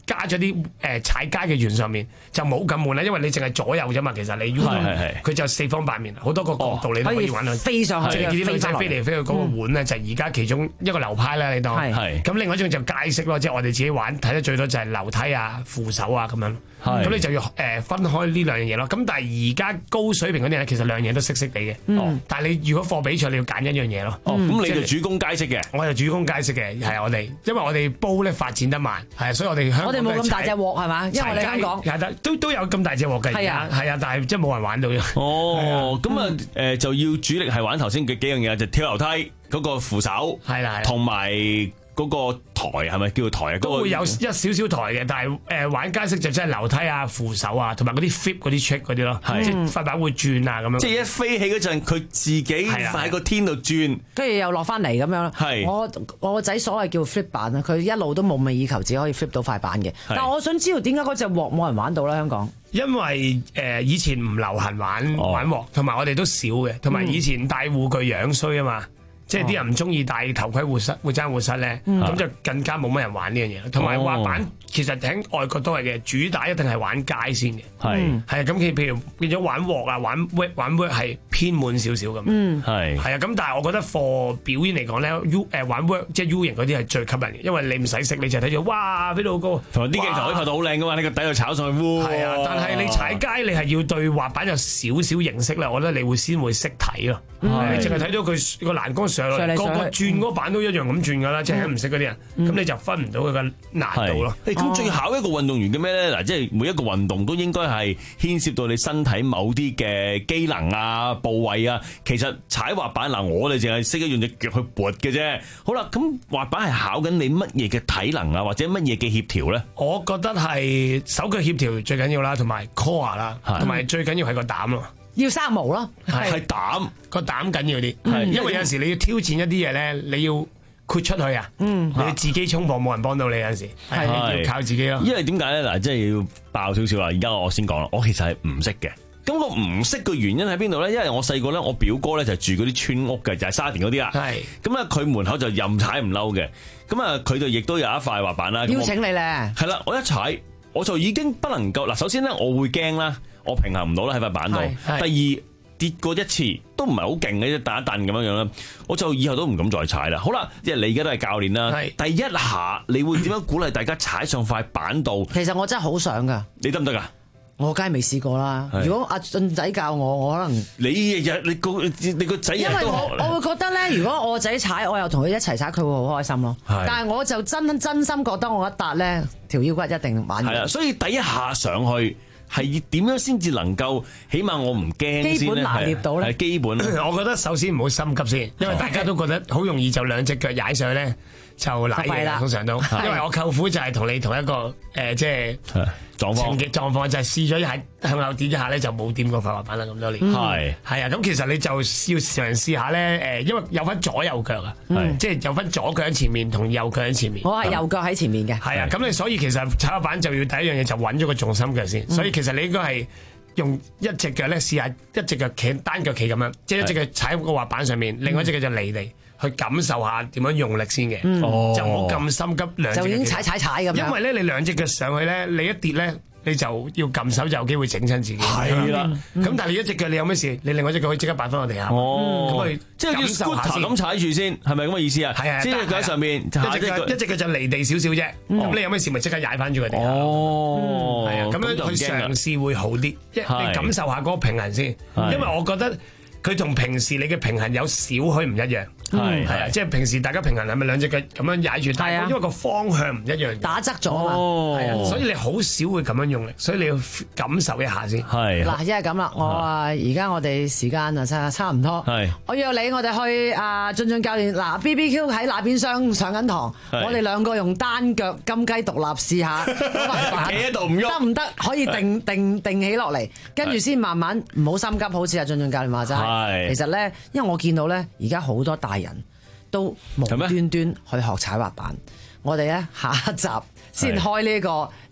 S22: 加咗啲誒踩街嘅元素上面，就冇咁悶啦。因為你淨係左右啫嘛，其實你 U 佢就四方八面，好多個角度你都可以玩到。
S19: 飛上去，
S22: 即係見啲女仔飛嚟飛去嗰個碗咧，就係而家其中一個流派啦。你當咁另外一種就街式咯，即係我哋自己玩睇得最多就係樓梯啊、扶手啊咁樣。咁你就要誒分開呢兩樣嘢咯。咁但係而家高水平嗰啲咧，其實兩樣嘢都識識地嘅。但係你如果課比賽，你要揀一樣嘢咯。
S14: 咁你就主攻街式嘅，
S22: 我就主攻街式嘅，係我哋，因為我哋煲咧發展得慢，係啊，所以我哋香港
S19: 我哋冇咁大隻鑊係嘛？因為我哋香港
S22: 係得都都有咁大隻鑊嘅，係啊係啊，但係即係冇人玩到嘅。
S14: 哦，咁啊誒就要主力係玩頭先嘅幾樣嘢，就跳樓梯嗰個扶手，
S22: 係啦，
S14: 同埋嗰個台係咪叫做台啊？
S22: 都會有一少少台嘅，但係誒玩街式就真係樓梯啊、扶手啊，同埋嗰啲 flip 嗰啲 trick 嗰啲咯，即係塊板會轉啊咁樣。
S14: 即係一飛起嗰陣，佢自己喺個天度轉，
S19: 跟住又落翻嚟咁樣。係我我個仔所謂叫 flip 板啊，佢一路都夢寐以求，只可以 flip 到塊板嘅。但係我想知道點解嗰隻鑊冇人玩到咧？香港
S22: 因為誒以前唔流行玩玩鑊，同埋我哋都少嘅，同埋以前戴護具樣衰啊嘛。即係啲人唔中意戴頭盔護膝、護踭護膝咧，咁、嗯、就更加冇乜人玩呢樣嘢。同埋滑板其實喺外國都係嘅，主打一定係玩街先嘅。係係啊，咁佢譬如變咗玩鑊啊、玩 work 玩 work 係偏滿少少咁。嗯，係係啊，咁但係我覺得 for 表演嚟講咧 ，U 誒玩 work 即係 U 型嗰啲係最吸引嘅，因為你唔使識，你就睇住哇飛到好高，
S14: 同埋啲鏡頭可以拍到好靚噶嘛，你個底度炒上去，
S22: 係啊，但係你踩街你係要對滑板有少少認識啦，我覺得你會先會識睇咯。你淨係睇到佢個欄杆上落嚟，個個轉嗰板都一樣咁轉噶啦，即係唔識嗰啲人，咁你就分唔到佢嘅難度咯。
S14: 咁最考一個運動員嘅咩咧？嗱，即係每一個運動都應該係牽涉到你身體某啲嘅機能啊、部位啊。其實踩滑板嗱，我哋淨係識得用隻腳去撥嘅啫。好啦，咁滑板係考緊你乜嘢嘅體能啊，或者乜嘢嘅協調咧？
S22: 我覺得係手腳協調最緊要啦，同埋 core 啦，同埋最緊要係個膽咯。
S19: 要生毛咯，
S22: 係膽個膽緊要啲，因為有陣時你要挑戰一啲嘢咧，你要豁出去啊，嗯、你要自己衝破冇人幫到你有陣時，係要靠自己咯。
S14: 因為點解咧？嗱，即係要爆少少啦。而家我先講啦，我其實係唔識嘅。咁個唔識嘅原因喺邊度咧？因為我細個咧，我表哥咧就住嗰啲村屋嘅，就係、是、沙田嗰啲啦。係咁咧，佢門口就任踩唔嬲嘅。咁啊，佢就亦都有一塊滑板啦。
S19: 邀請你咧，係
S14: 啦，我一踩我就已經不能夠嗱。首先咧，我會驚啦。我平衡唔到啦喺塊板度。第二跌過一次都唔係好勁嘅啫，彈一彈咁樣樣啦。我就以後都唔敢再踩啦。好啦，即係你而家都係教練啦。第一下你會點樣鼓勵大家踩上塊板度？
S19: 其實我真係好想噶。
S14: 你得唔得噶？
S19: 我梗係未試過啦。如果阿俊仔教我，我可能
S14: 你日日你個你個仔日日都學。
S19: 因為我我會覺得咧，如果我個仔踩，我又同佢一齊踩，佢會好開心咯。但係我就真真心覺得我一笪咧條腰骨一定玩完。
S14: 係啊，所以第一下上去。係點樣先至能夠，起碼我唔驚先，
S19: 基本拿捏到咧。
S14: 係基本，
S22: 我覺得首先唔好心急先，因為大家都覺得好容易就兩隻腳踩上去咧就瀨嘢啦，通常都。因為我舅父就係同你同一個誒、呃，即係狀況嘅狀況，就係試咗一下向後跌一下咧，就冇掂過塊滑板啦咁多年。係係啊，咁其實你就要嘗試下咧，誒，因為有分左右腳啊，即係有分左腳喺前面同右腳喺前面。
S19: 我係右腳喺前面嘅。
S22: 係啊，咁你所以其實踩滑板就要第一樣嘢就穩咗個重心腳先，所以其實你應該係用一隻腳咧試下一隻腳企單腳企咁樣，即係一隻腳踩喺個滑板上面，另外一隻腳就離地。去感受下點樣用力先嘅，嗯、就唔好咁心急兩隻腳。
S19: 就已經踩踩踩咁樣。
S22: 因為咧，你兩隻腳上去咧，你一跌咧，你就要撳手就有機會整親自己。係啦，咁但係你一隻腳你有咩事？你另外一隻腳可以即刻擺翻落地下。哦，咁去
S14: 即係要 scooter 咁踩住先，係咪咁嘅意思啊？係啊，即係腳喺上面，一隻腳一隻腳就離地少少啫。咁你有咩事咪即刻踩翻住佢地下。哦，係啊，咁樣去嘗試會好啲，即係你感受下嗰個平衡先。因為我覺得佢同平時你嘅平衡有少許唔一樣。係係啊，即係平時大家平衡係咪兩隻腳咁樣踩住？係啊，因為個方向唔一樣，
S19: 打側咗嘛。
S22: 係啊，所以你好少會咁樣用力，所以你要感受一下先。
S19: 係嗱，因為咁啦，我啊而家我哋時間啊差差唔多。係，我約你，我哋去啊俊俊教練嗱 B B Q 喺那邊廂上緊堂，我哋兩個用單腳金雞獨立試下，
S14: 企喺度唔喐
S19: 得唔得？可以定定定起落嚟，跟住先慢慢唔好心急，好似阿俊俊教練話齋。係，其實咧，因為我見到咧，而家好多大人都無端端去學踩滑板，我哋咧下一集先開呢個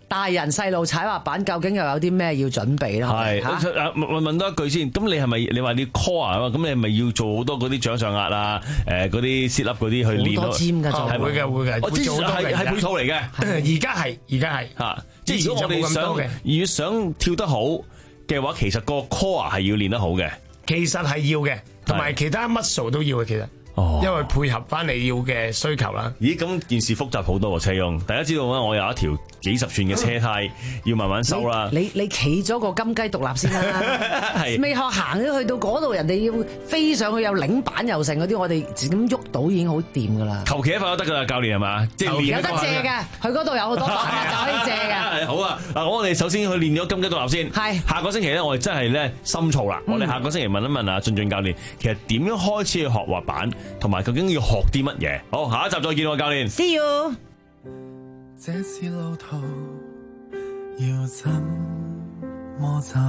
S19: 大人細路踩滑板究竟又有啲咩要準備咧？
S14: 係，問問多一句先。咁你係咪你話你 core 啊？咁你係咪要做好多嗰啲掌上壓啊？誒嗰啲 sit up 嗰啲去練？
S19: 好多尖㗎，
S22: 係會嘅會嘅。
S14: 我知係係配套嚟嘅。
S22: 而家係而家係
S14: 嚇，即係如果我哋想如果想跳得好嘅話，其實個 core 係要練得好嘅。
S22: 其實係要嘅，同埋其他 muscle 都要嘅，其實。哦、因為配合翻你要嘅需求啦。
S14: 咦，咁件事複雜好多喎，車翁。大家知道咧，我有一條幾十寸嘅車胎，要慢慢收啦。
S19: 你你企咗個金雞獨立先啦，未學行咗去到嗰度，人哋要飛上去有領板又成嗰啲，我哋咁喐到已經好掂噶啦。
S14: 求其一塊都得噶啦，教練係嘛？即係練
S19: 有得借嘅，佢嗰度有好多方法就可以借嘅。
S14: 好啊，嗱，我哋首先去練咗金雞獨立先。係。下個星期咧，我哋真係咧深造啦。嗯、我哋下個星期問一問啊，俊俊教練，其實點樣開始去學滑板？同埋究竟要學啲乜嘢？好，下一集再見喎，教練。
S19: See you。
S3: 這是路途，要怎麼走？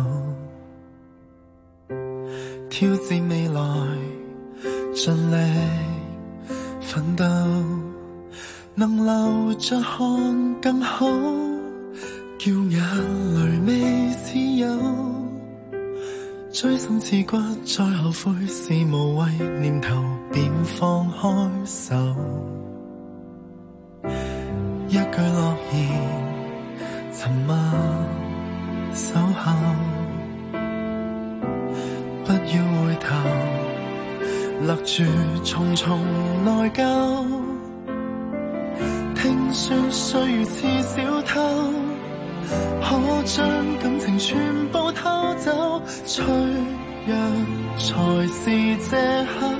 S3: 挑戰未來，盡力奮鬥，能留着看更好，叫眼淚未似有。錐心刺骨，再後悔是無謂念頭，便放開手。一句諾言，沉默守候，不要回頭，勒住重重內疚。聽說歲月似小偷，可將感情全部偷走，脆弱才是藉口。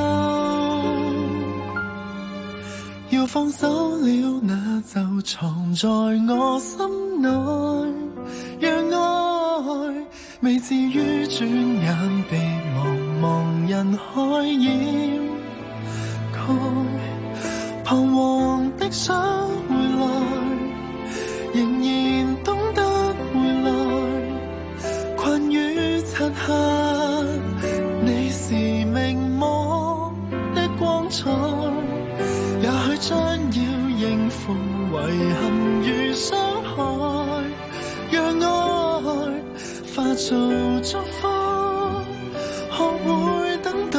S3: 要放手了，那就藏在我心內，讓愛未至於轉眼被茫茫人海掩蓋。彷徨的想回來，仍然懂得回來，困於漆黑，你是明眸的光彩，也許將要應付遺憾與傷害，讓愛化做祝福，學會等待，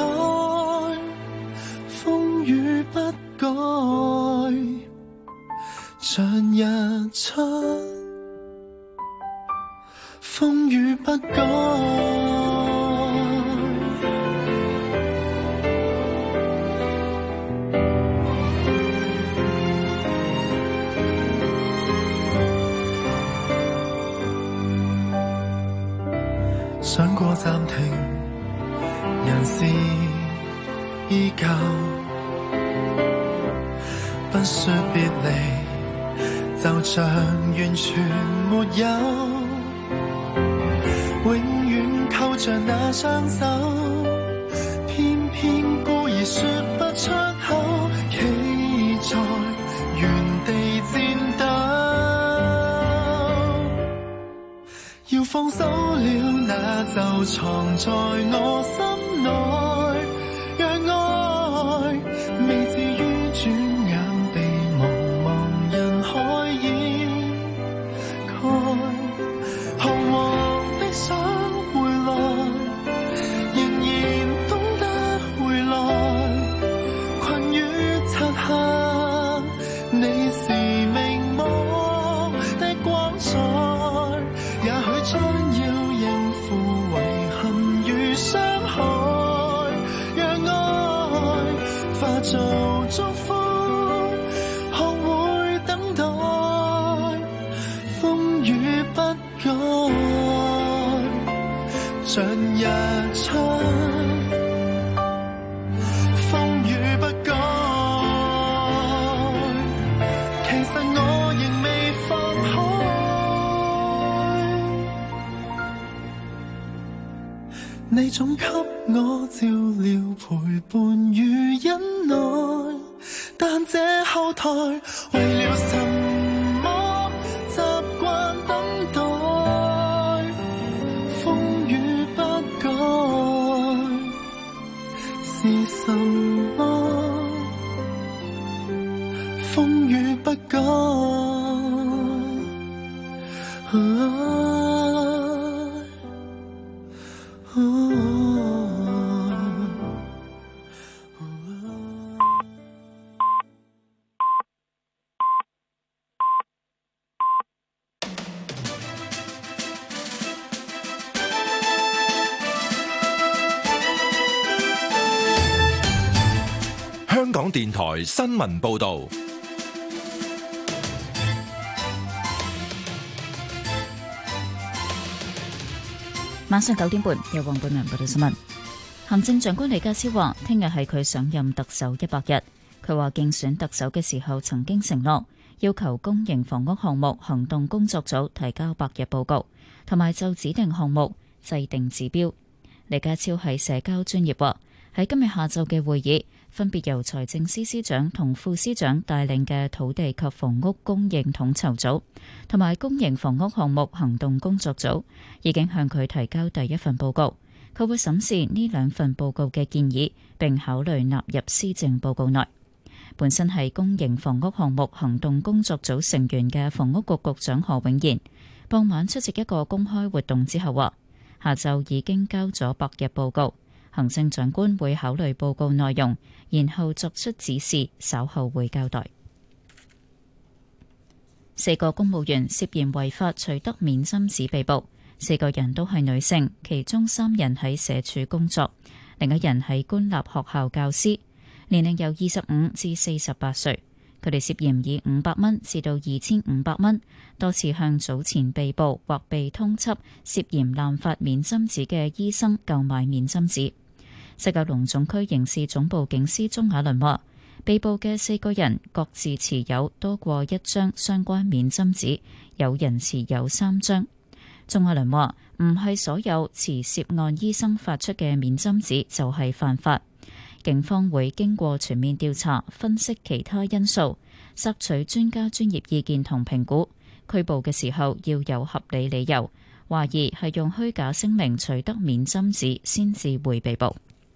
S3: 風雨不改，像日出，風雨不改。想過暫停，人事依舊，不說別離，就像完全沒有，永遠扣着那雙手，偏偏故意說不出口，企在原地戰鬥。要放手了，那就藏在我心內，讓愛未至於轉眼被茫茫人海掩蓋。彷徨的想回來，仍然懂得回來，困於漆黑，你是明眸的光彩，也許將要應付遺憾與傷害，讓愛化做祝福，學會等待，風雨不改，像日出，風雨不改。其實我仍未放開，你總給我照料陪伴與忍耐，但這後台為了什麼習慣等待，風雨不改是什麼？風雨不改
S4: 香港電台新聞報道。
S1: 晚上九點半，由黃本文報道新聞。行政長官李家超話，聽日係佢上任特首一百日。佢話競選特首嘅時候曾經承諾，要求公營房屋項目行動工作組提交百日報告，同埋就指定項目制定指標。李家超喺社交專頁話，喺今日下晝嘅會議，分別由財政司司長同副司長帶領嘅土地及房屋供應統籌組同埋公營房屋項目行動工作組已經向佢提交第一份報告，佢會審視呢兩份報告嘅建議，並考慮納入施政報告內。本身係公營房屋項目行動工作組成員嘅房屋局局長何永賢，傍晚出席一個公開活動之後話，下晝已經交咗百日報告。行政長官會考慮報告內容，然後作出指示，稍後會交代。四個公務員涉嫌違法取得免針紙被捕，四個人都係女性，其中三人喺社署工作，另一人係官立學校教師，年齡由二十五至四十八歲。佢哋涉嫌以五百蚊至到二千五百蚊，多次向早前被捕或被通緝涉嫌濫發免針紙嘅醫生購買免針紙。西九龍總區刑事總部警司鍾雅倫話，被捕嘅四個人各自持有多過一張相關免針紙，有人持有三張。鍾雅倫話，唔係所有持涉案醫生發出嘅免針紙就係犯法，警方會經過全面調查，分析其他因素，索取專家專業意見同評估。拘捕嘅時候要有合理理由，懷疑係用虛假聲明取得免針紙先至會被捕。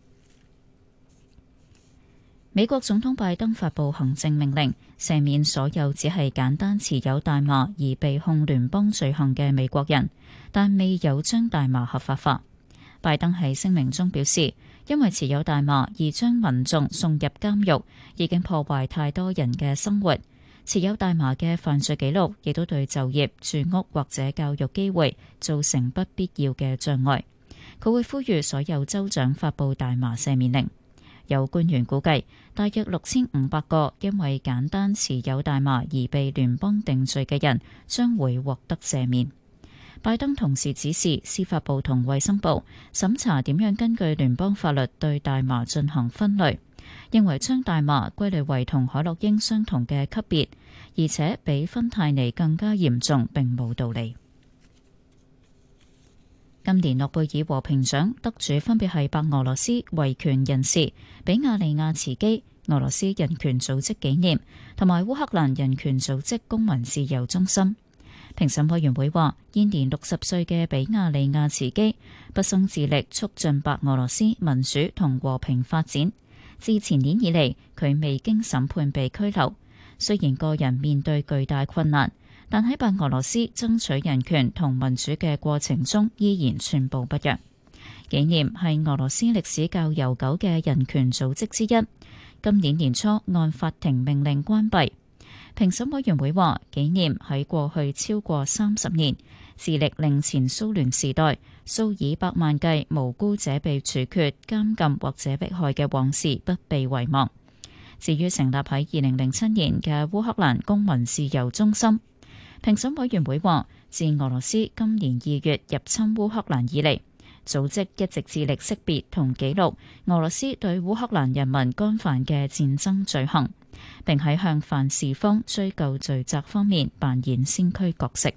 S1: 美國總統拜登發布行政命令，赦免所有只係簡單持有大麻而被控聯邦罪行嘅美國人，但未有將大麻合法化。拜登喺聲明中表示，因為持有大麻而將民眾送入監獄，已經破壞太多人嘅生活。持有大麻嘅犯罪記錄，亦都對就業、住屋或者教育機會造成不必要嘅障礙。佢會呼籲所有州長發布大麻赦免令。有官員估計，大約六千五百個因為簡單持有大麻而被聯邦定罪嘅人將會獲得赦免。拜登同時指示司法部同衛生部審查點樣根據聯邦法律對大麻進行分類，認為將大麻歸類為同海洛因相同嘅級別，而且比芬太尼更加嚴重並冇道理。今年諾貝爾和平獎得主分別係白俄羅斯維權人士比亞利亞茨基、俄羅斯人權組織紀念同埋烏克蘭人權組織公民自由中心。評審委員會話，現年六十歲嘅比亞利亞茨基畢生致力促進白俄羅斯民主同和平發展。自前年以嚟，佢未經審判被拘留。雖然個人面對巨大困難，但喺白俄羅斯爭取人權同民主嘅過程中，依然寸步不讓。紀念係俄羅斯歷史較悠久嘅人權組織之一，今年年初按法庭命令關閉。評審委員會話，紀念喺過去超過三十年，致力令前蘇聯時代數以百萬計無辜者被處決、監禁或者迫害嘅往事不被遺忘。至於成立喺二零零七年嘅烏克蘭公民自由中心，評審委員會話，自俄羅斯今年二月入侵烏克蘭以嚟，組織一直致力識別同記錄俄羅斯對烏克蘭人民干犯嘅戰爭罪行，並喺向犯事方追究罪責方面扮演先驅角色。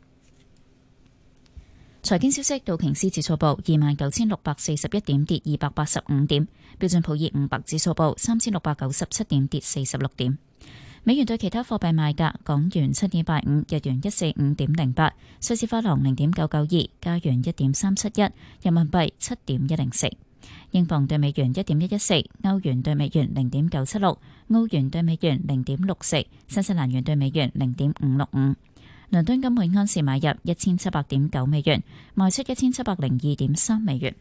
S1: 財經消息，道瓊斯指數報二萬九千六百四十一點，跌二百八十五點；標準普爾五百指數報三千六百九十七點，跌四十六點。美元對其他貨幣賣價：港元七點八五，日元一四五點零八，瑞士法郎零點九九二，加元一點三七一，人民幣七點一零四，英鎊對美元一點一一四，歐元對美元零點九七六，澳元對美元零點六四，新西蘭元對美元零點五六五。 倫敦金每安士買入一千七百點九美元，賣出一千七百零二點三美元。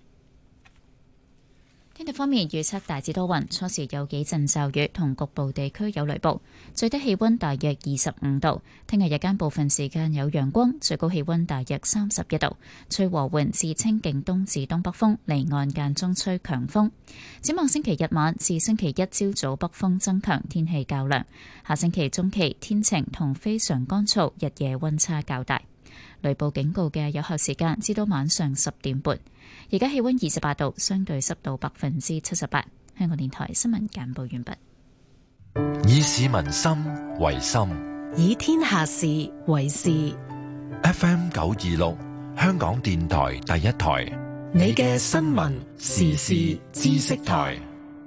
S1: 天氣方面預測大致多雲，初時有幾陣驟雨，同局部地區有雷暴，最低氣溫大約二十五度。聽日日間部分時間有陽光，最高氣溫大約三十一度，吹和緩至清勁東至東北風，離岸間中吹強風。展望星期日晚至星期一朝早北風增強，天氣較涼。下星期中期天晴同非常乾燥，日夜溫差較大。雷暴警告嘅有效時間至到晚上十點半。而家氣溫二十八度，相對濕度百分之七十八。香港電台新聞簡報完畢。
S4: 以市民心為心，
S5: 以天下事為事。
S4: F M 九二六，香港電台第一台，
S5: 你嘅新聞時事知識台。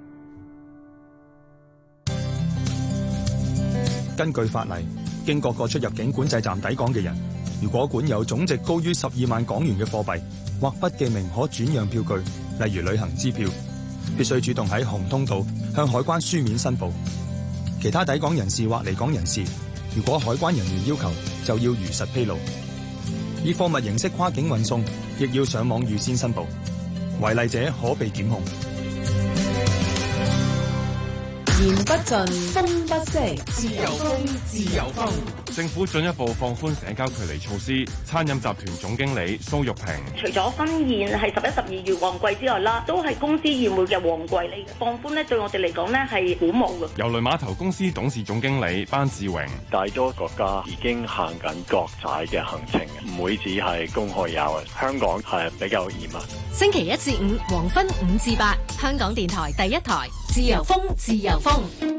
S9: 根據法例，經各個出入境管制站抵港嘅人，如果管有總值高於十二萬港元嘅貨幣或不記名可轉讓票據，例如旅行支票，必須主動喺紅通道向海關書面申報。其他抵港人士或離港人士，如果海關人員要求，就要如實披露。以貨物形式跨境運送，亦要上網預先申報，違例者可被檢控。
S5: 言不盡，風不息，自由風，自由風。
S6: 政府進一步放寬社交距離措施。餐飲集團總經理蘇玉平：
S10: 除咗婚宴係十一、十二月旺季之外啦，都係公司宴會嘅旺季嚟嘅。放寬咧，對我哋嚟講咧係鼓舞嘅。
S6: 郵輪碼頭公司董事總經理班志榮：
S23: 大多國家已經行緊國際嘅行程，唔會只係公開遊嘅。香港係比較嚴啊。
S24: 星期一至五黃昏五至八，香港電台第一台，自由風，自由風。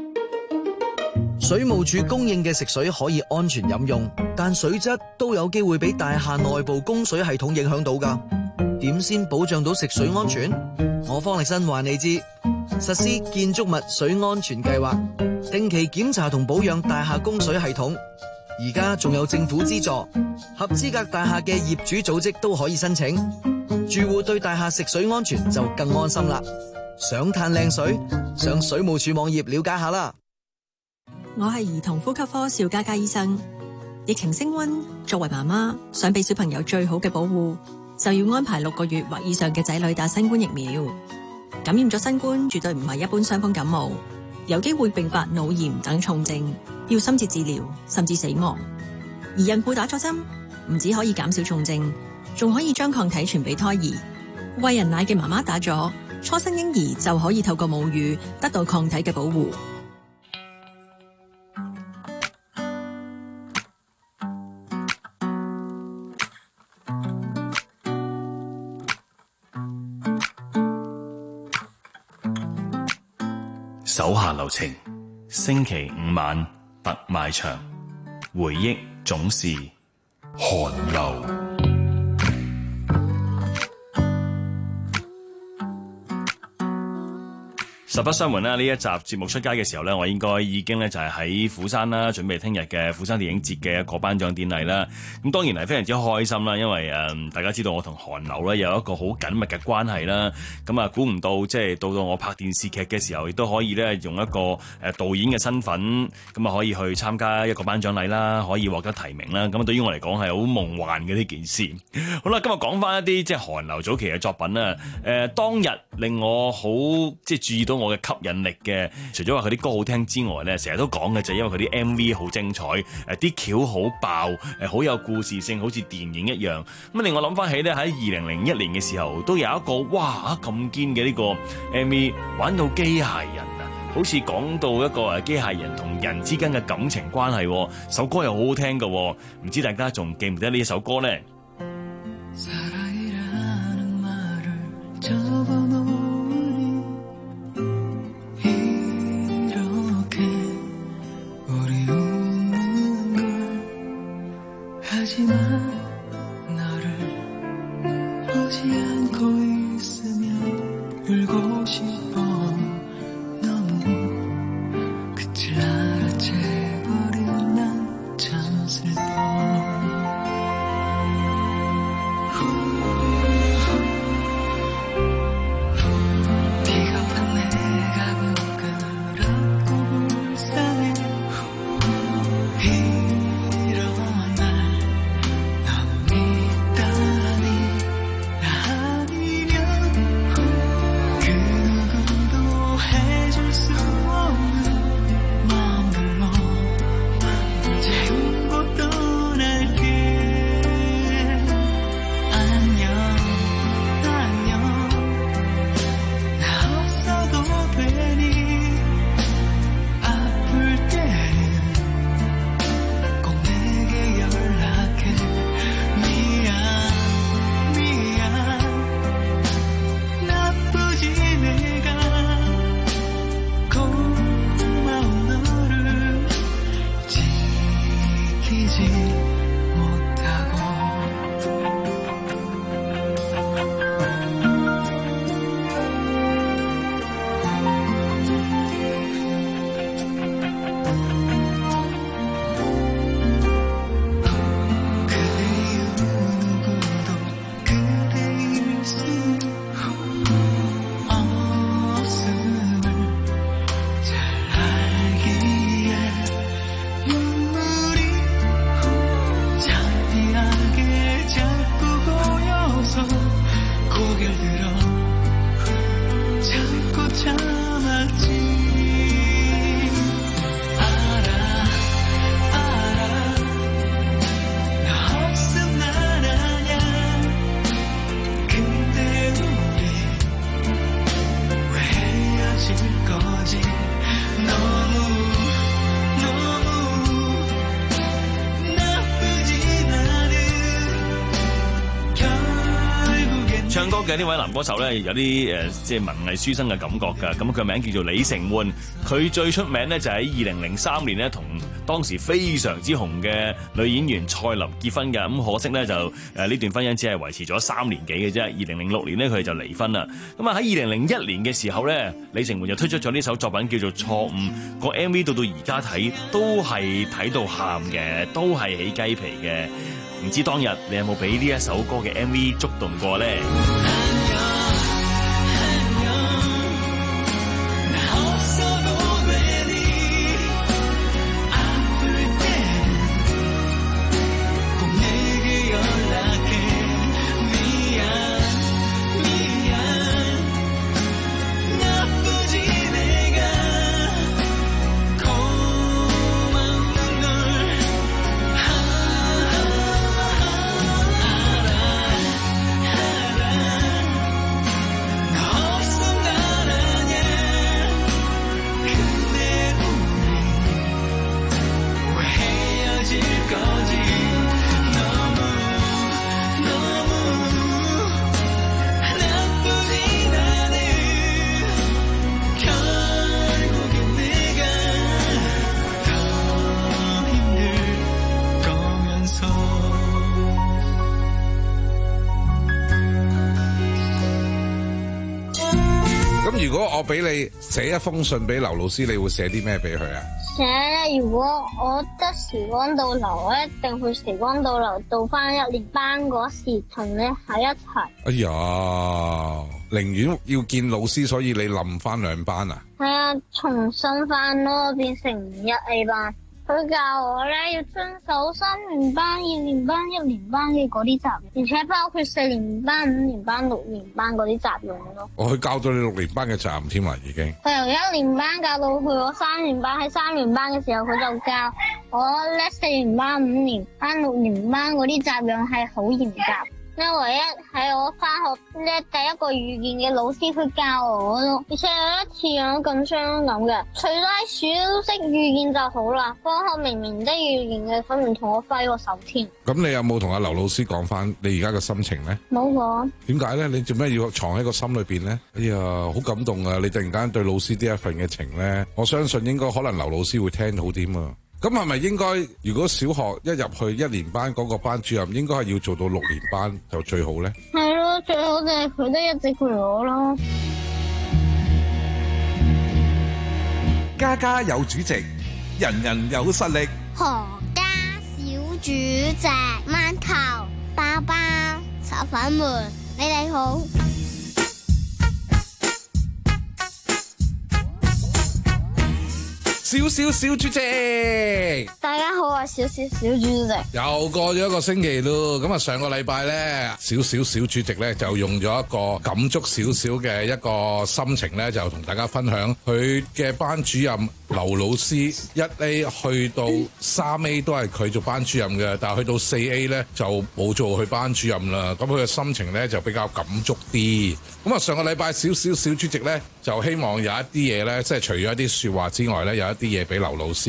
S25: 水務署供應嘅食水可以安全飲用，但水質都有機會俾大廈內部供水系統影響到㗎。點先保障到食水安全？我方力申話你知，實施建築物水安全計劃，定期檢查同保養大廈供水系統。而家仲有政府資助，合資格大廈嘅業主組織都可以申請。住戶對大廈食水安全就更安心啦。想嘆靚水，上水務署網頁了解下啦。
S26: 我係兒童呼吸科邵嘉嘉醫生。疫情升溫，作為媽媽想俾小朋友最好嘅保護，就要安排六個月或以上嘅仔女打新冠疫苗。感染咗新冠絕對唔係一般傷風感冒，有機會併發腦炎等重症，要深切治療甚至死亡。而孕婦打咗針，唔止可以減少重症，仲可以將抗體傳俾胎兒。餵人奶嘅媽媽打咗，初生嬰兒就可以透過母乳得到抗體嘅保護。
S14: 手下留情，星期五晚特賣場，回憶總是寒流。實不相瞞啦，呢一集節目出街嘅時候呢，我應該已經呢就係喺釜山啦，準備聽日嘅釜山電影節嘅一個頒獎典禮啦。咁當然係非常之開心啦，因為誒、呃、大家知道我同韓流呢有一個好緊密嘅關係啦。咁啊，估唔到即係到到我拍電視劇嘅時候，亦都可以呢用一個誒導演嘅身份，咁啊可以去參加一個頒獎禮啦，可以獲得提名啦。咁對於我嚟講係好夢幻嘅呢件事。好啦，今日講翻一啲即係韓流早期嘅作品啦。誒、呃、當日令我好即係注意到我嘅吸引力嘅，除咗話佢啲歌好聽之外咧，成日都講嘅就係因為佢啲 M V 好精彩，誒啲橋好爆，誒好有故事性，好似電影一樣。咁令我諗翻起咧，喺二零零一年嘅時候，都有一個哇咁堅嘅呢個 M V 玩到機械人啊，好似講到一個誒機械人同人之間嘅感情關係，首歌又好好聽嘅，唔知大家仲記唔記得呢一首歌咧？ 唱歌嘅呢位男歌手咧，有啲誒即係文藝書生嘅感覺㗎。咁佢名叫做李成煥，佢最出名咧就喺二零零三年咧同當時非常之紅嘅女演員蔡琳結婚嘅。咁可惜咧就誒呢段婚姻只係維持咗三年幾嘅啫。二零零六年咧佢哋就離婚啦。咁啊喺二零零一年嘅時候咧，李成煥就推出咗呢首作品叫做《錯誤》，個 M V 到到而家睇都係睇到喊嘅，都係起雞皮嘅。唔知當日你有冇俾呢一首歌嘅 M V 觸動過呢？
S11: 如果我俾你寫一封信俾劉老師，你會寫啲咩俾佢啊？
S12: 寫，如果我得時光倒流，我一定去時光倒流到翻一年班嗰時同你喺一齊。
S11: 哎呀，寧願要見老師，所以你冧翻兩班啊？
S12: 係啊，重新翻咯，變成一 A 班。佢教我咧要遵守三年班、二年班、一年班嘅嗰啲責任，而且包括四年班、五年班、六年班嗰啲責任咯。
S11: 我去教到你六年班嘅責任添啦，已經。
S12: 佢由一年班教到去我三年班，喺三年班嘅時候，佢就教我咧四年班、五年班、六年班嗰啲責任係好嚴格。因為唯一喺我翻學咧第一個遇見嘅老師，佢教我咯，而且有一次我咁傷感嘅，除咗喺小息遇見就好啦，放學明明都遇見嘅，佢唔同我揮個手添。
S11: 咁你有冇同阿劉老師講翻你而家嘅心情咧？
S12: 冇講。點
S11: 解咧？你做咩要藏喺個心裏邊咧？哎呀，好感動啊！你突然間對老師呢一份嘅情咧，我相信應該可能劉老師會聽好啲啊。咁係咪應該如果小學一入去一年班嗰個班主任應該係要做到六年班就最好咧？
S12: 係咯，最好就係佢都一直陪我咯。
S13: 家家有主席，人人有實力。
S12: 何家小主席，饅頭、包包、炒粉們，你哋好。
S11: 小小小主席，
S12: 大家好啊！小小小主席，
S11: 又過咗一個星期咯。咁啊，上個禮拜咧，小小小主席咧就用咗一個感觸少少嘅一個心情咧，就同大家分享佢嘅班主任劉老師一 A 去到三 A 都係佢做班主任嘅，但係去到四 A 咧就冇做佢班主任啦。咁佢嘅心情咧就比較感觸啲。咁啊，上個禮拜小小小主席咧就希望有一啲嘢咧，即係除咗一啲說話之外咧，有一啲嘢俾劉老師嘅。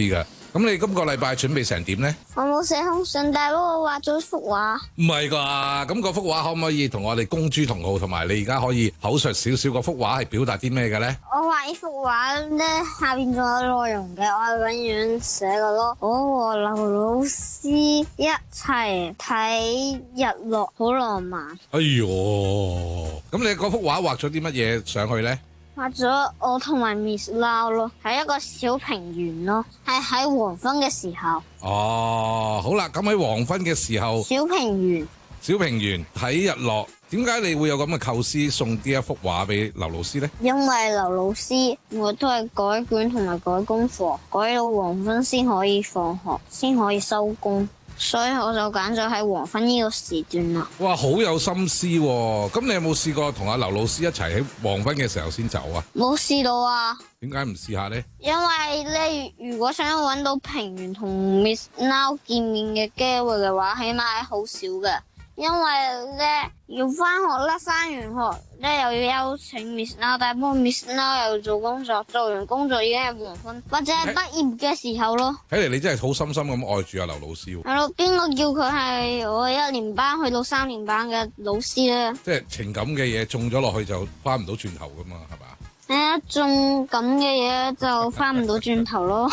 S11: 咁你今個禮拜準備成點呢？
S12: 我冇寫封信，但係我畫咗幅畫。
S11: 唔係啩？咁嗰幅畫可唔可以同我哋公諸同好，同埋你而家可以口述少少嗰幅畫係表達啲咩嘅咧？
S12: 我畫呢幅畫咧，下邊仲有內容嘅，我係永遠寫嘅咯。我和劉老師一齊睇日落，好浪漫。
S11: 哎喲，咁你嗰幅畫畫咗啲乜嘢上去咧？
S12: 畫咗我同埋 Miss Lau 咯，係一個小平原咯，係喺黃昏嘅時候。
S11: 哦，好啦，咁喺黃昏嘅時候，
S12: 小平原，
S11: 小平原睇日落，點解你會有咁嘅構思送呢一幅畫俾劉老師呢？
S12: 因為劉老師我都係改卷同埋改功課，改到黃昏先可以放學，先可以收工。所以我就揀咗喺黃昏呢個時段啦。哇，
S11: 好有心思喎！咁你有冇試過同阿劉老師一齊喺黃昏嘅時候先走啊？
S12: 冇試到啊！
S11: 點解唔試下呢？
S12: 因為咧，如果想揾到平原同 Miss Now 見面嘅機會嘅話，起碼係好少嘅。因為咧要翻學啦，翻完學咧又要邀請 Miss Now， 但係不過 Miss Now 又要做工作，做完工作已經係黃昏，或者係畢業嘅時候咯。
S11: 睇嚟你真係好深深咁愛住阿劉老師喎。
S12: 係咯，邊個叫佢係我一年班去到三年班嘅老師咧？
S11: 即係情感嘅嘢種咗落去就翻唔到轉頭噶嘛，係嘛？
S12: 係啊，種咁嘅嘢就翻唔到轉頭咯。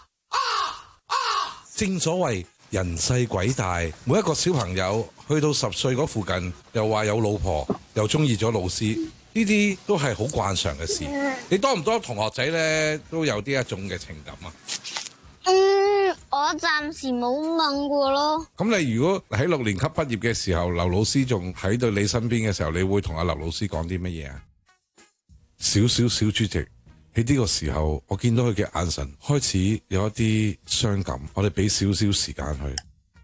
S11: 正所謂人細鬼大，每一個小朋友去到十歲嗰附近，又話有老婆，又中意咗老師，呢啲都係好慣常嘅事。你多唔多同學仔呢都有啲一種嘅情感啊？
S12: 嗯，我暫時冇問過咯。
S11: 咁你如果喺六年級畢業嘅時候，劉老師仲喺到你身邊嘅時候，你會同阿劉老師講啲乜嘢啊？小小小主席喺呢個時候，我見到佢嘅眼神開始有一啲傷感，我哋俾少少時間佢。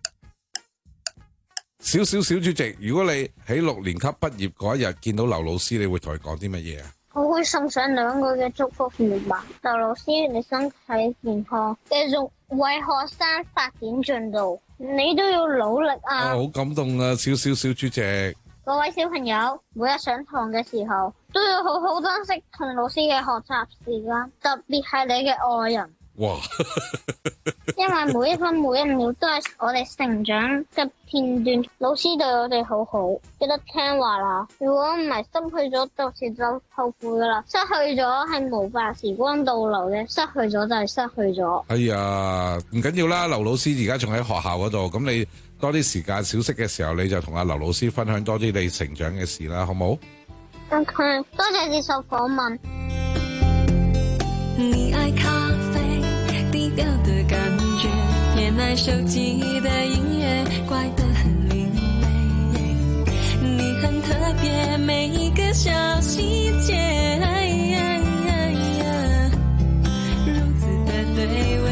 S11: 小小小主席，如果你喺六年級畢業嗰一日見到劉老師，你會同佢講啲乜嘢啊？
S12: 我會送上兩句嘅祝福語吧。劉老師，你身體健康，繼續為學生發展進度，你都要努力啊！
S11: 好感動啊，小小小主席。
S12: 各位小朋友，每日上堂嘅時候都要好好珍惜同老師嘅學習時間，特別係你嘅愛人。
S11: 哇！
S12: 因為每一分每一秒都係我哋成長嘅片段，老師對我哋好好，記得聽話啦。如果唔係失去咗，到時就後悔噶啦。失去咗係無法時光倒流嘅，失去咗就係失去咗。
S11: 哎呀，唔緊要啦，劉老師而家仲喺學校嗰度，咁你多啲時間小息嘅時候，你就同阿劉老師分享多啲你成長嘅事啦，好冇
S12: ？OK，多謝接受訪問。
S7: 你愛咖啡，低調的感覺，偏愛手機的音樂，怪得很另類。你很特別，每一個小細節，哎呀呀呀，如此的對味。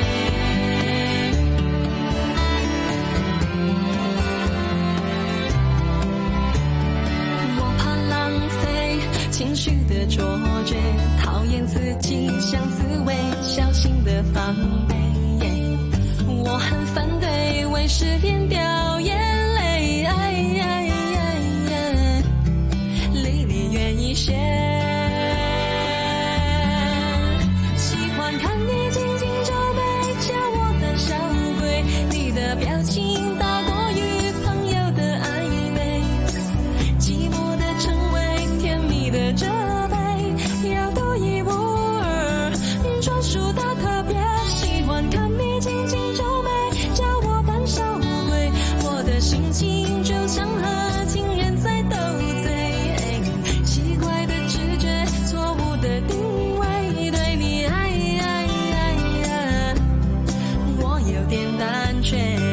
S7: 我怕浪費情緒的錯覺，討厭自己像刺蝟，小心的防備。我很反對為失戀掉眼淚，哎呀呀呀，離你遠一些。喜歡看你緊緊皺眉，叫我膽小鬼，你的表情大過於朋友的曖昧，寂寞的稱謂，甜蜜的責備，要獨一無二，專屬的特別。喜歡看你緊緊皺眉，叫我膽小鬼，我的心情就像和情人在鬥嘴，奇怪的直覺，錯誤的定位，對你愛愛愛愛，我有點膽怯。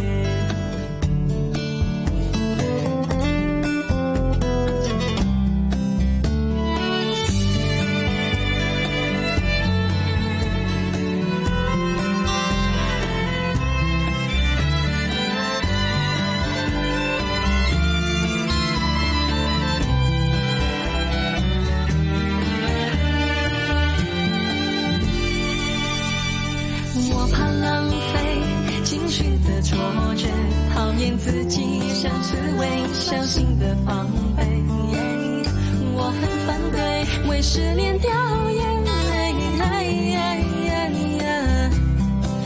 S7: 我怕浪費情緒的錯覺，討厭自己像刺蝟，小心的防備。我很反對為失戀掉眼淚，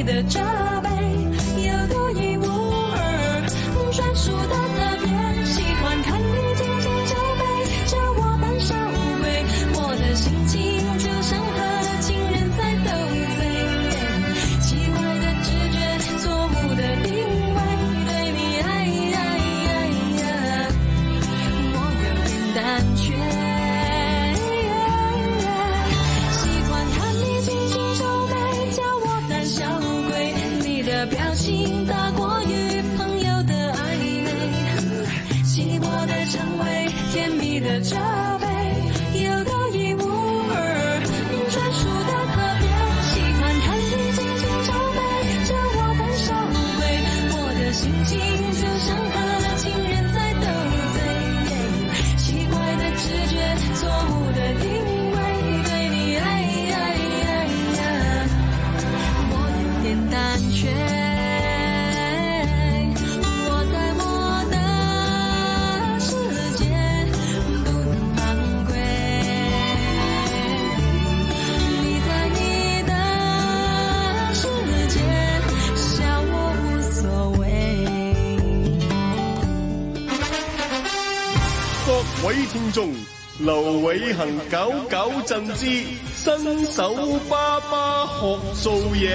S7: 蜜的折杯，有独一无二，专属的特别。喜欢看你紧紧酒杯，叫我胆小鬼，我的心情就像和情人在斗嘴。奇怪的直觉，错误的定位，对你爱爱爱爱，我有点胆怯。表情大过于朋友的暧昧，寂寞的称谓，甜蜜的责备，有独一无二，专属的特别。喜欢看你紧紧酒杯，叫我胆小鬼，我的心情就像和情人在斗嘴。奇怪的直觉，错误的定位，对你爱爱爱爱，我有点胆怯。
S8: 各位聽眾，劉偉恒九九贈之新手爸爸學做嘢。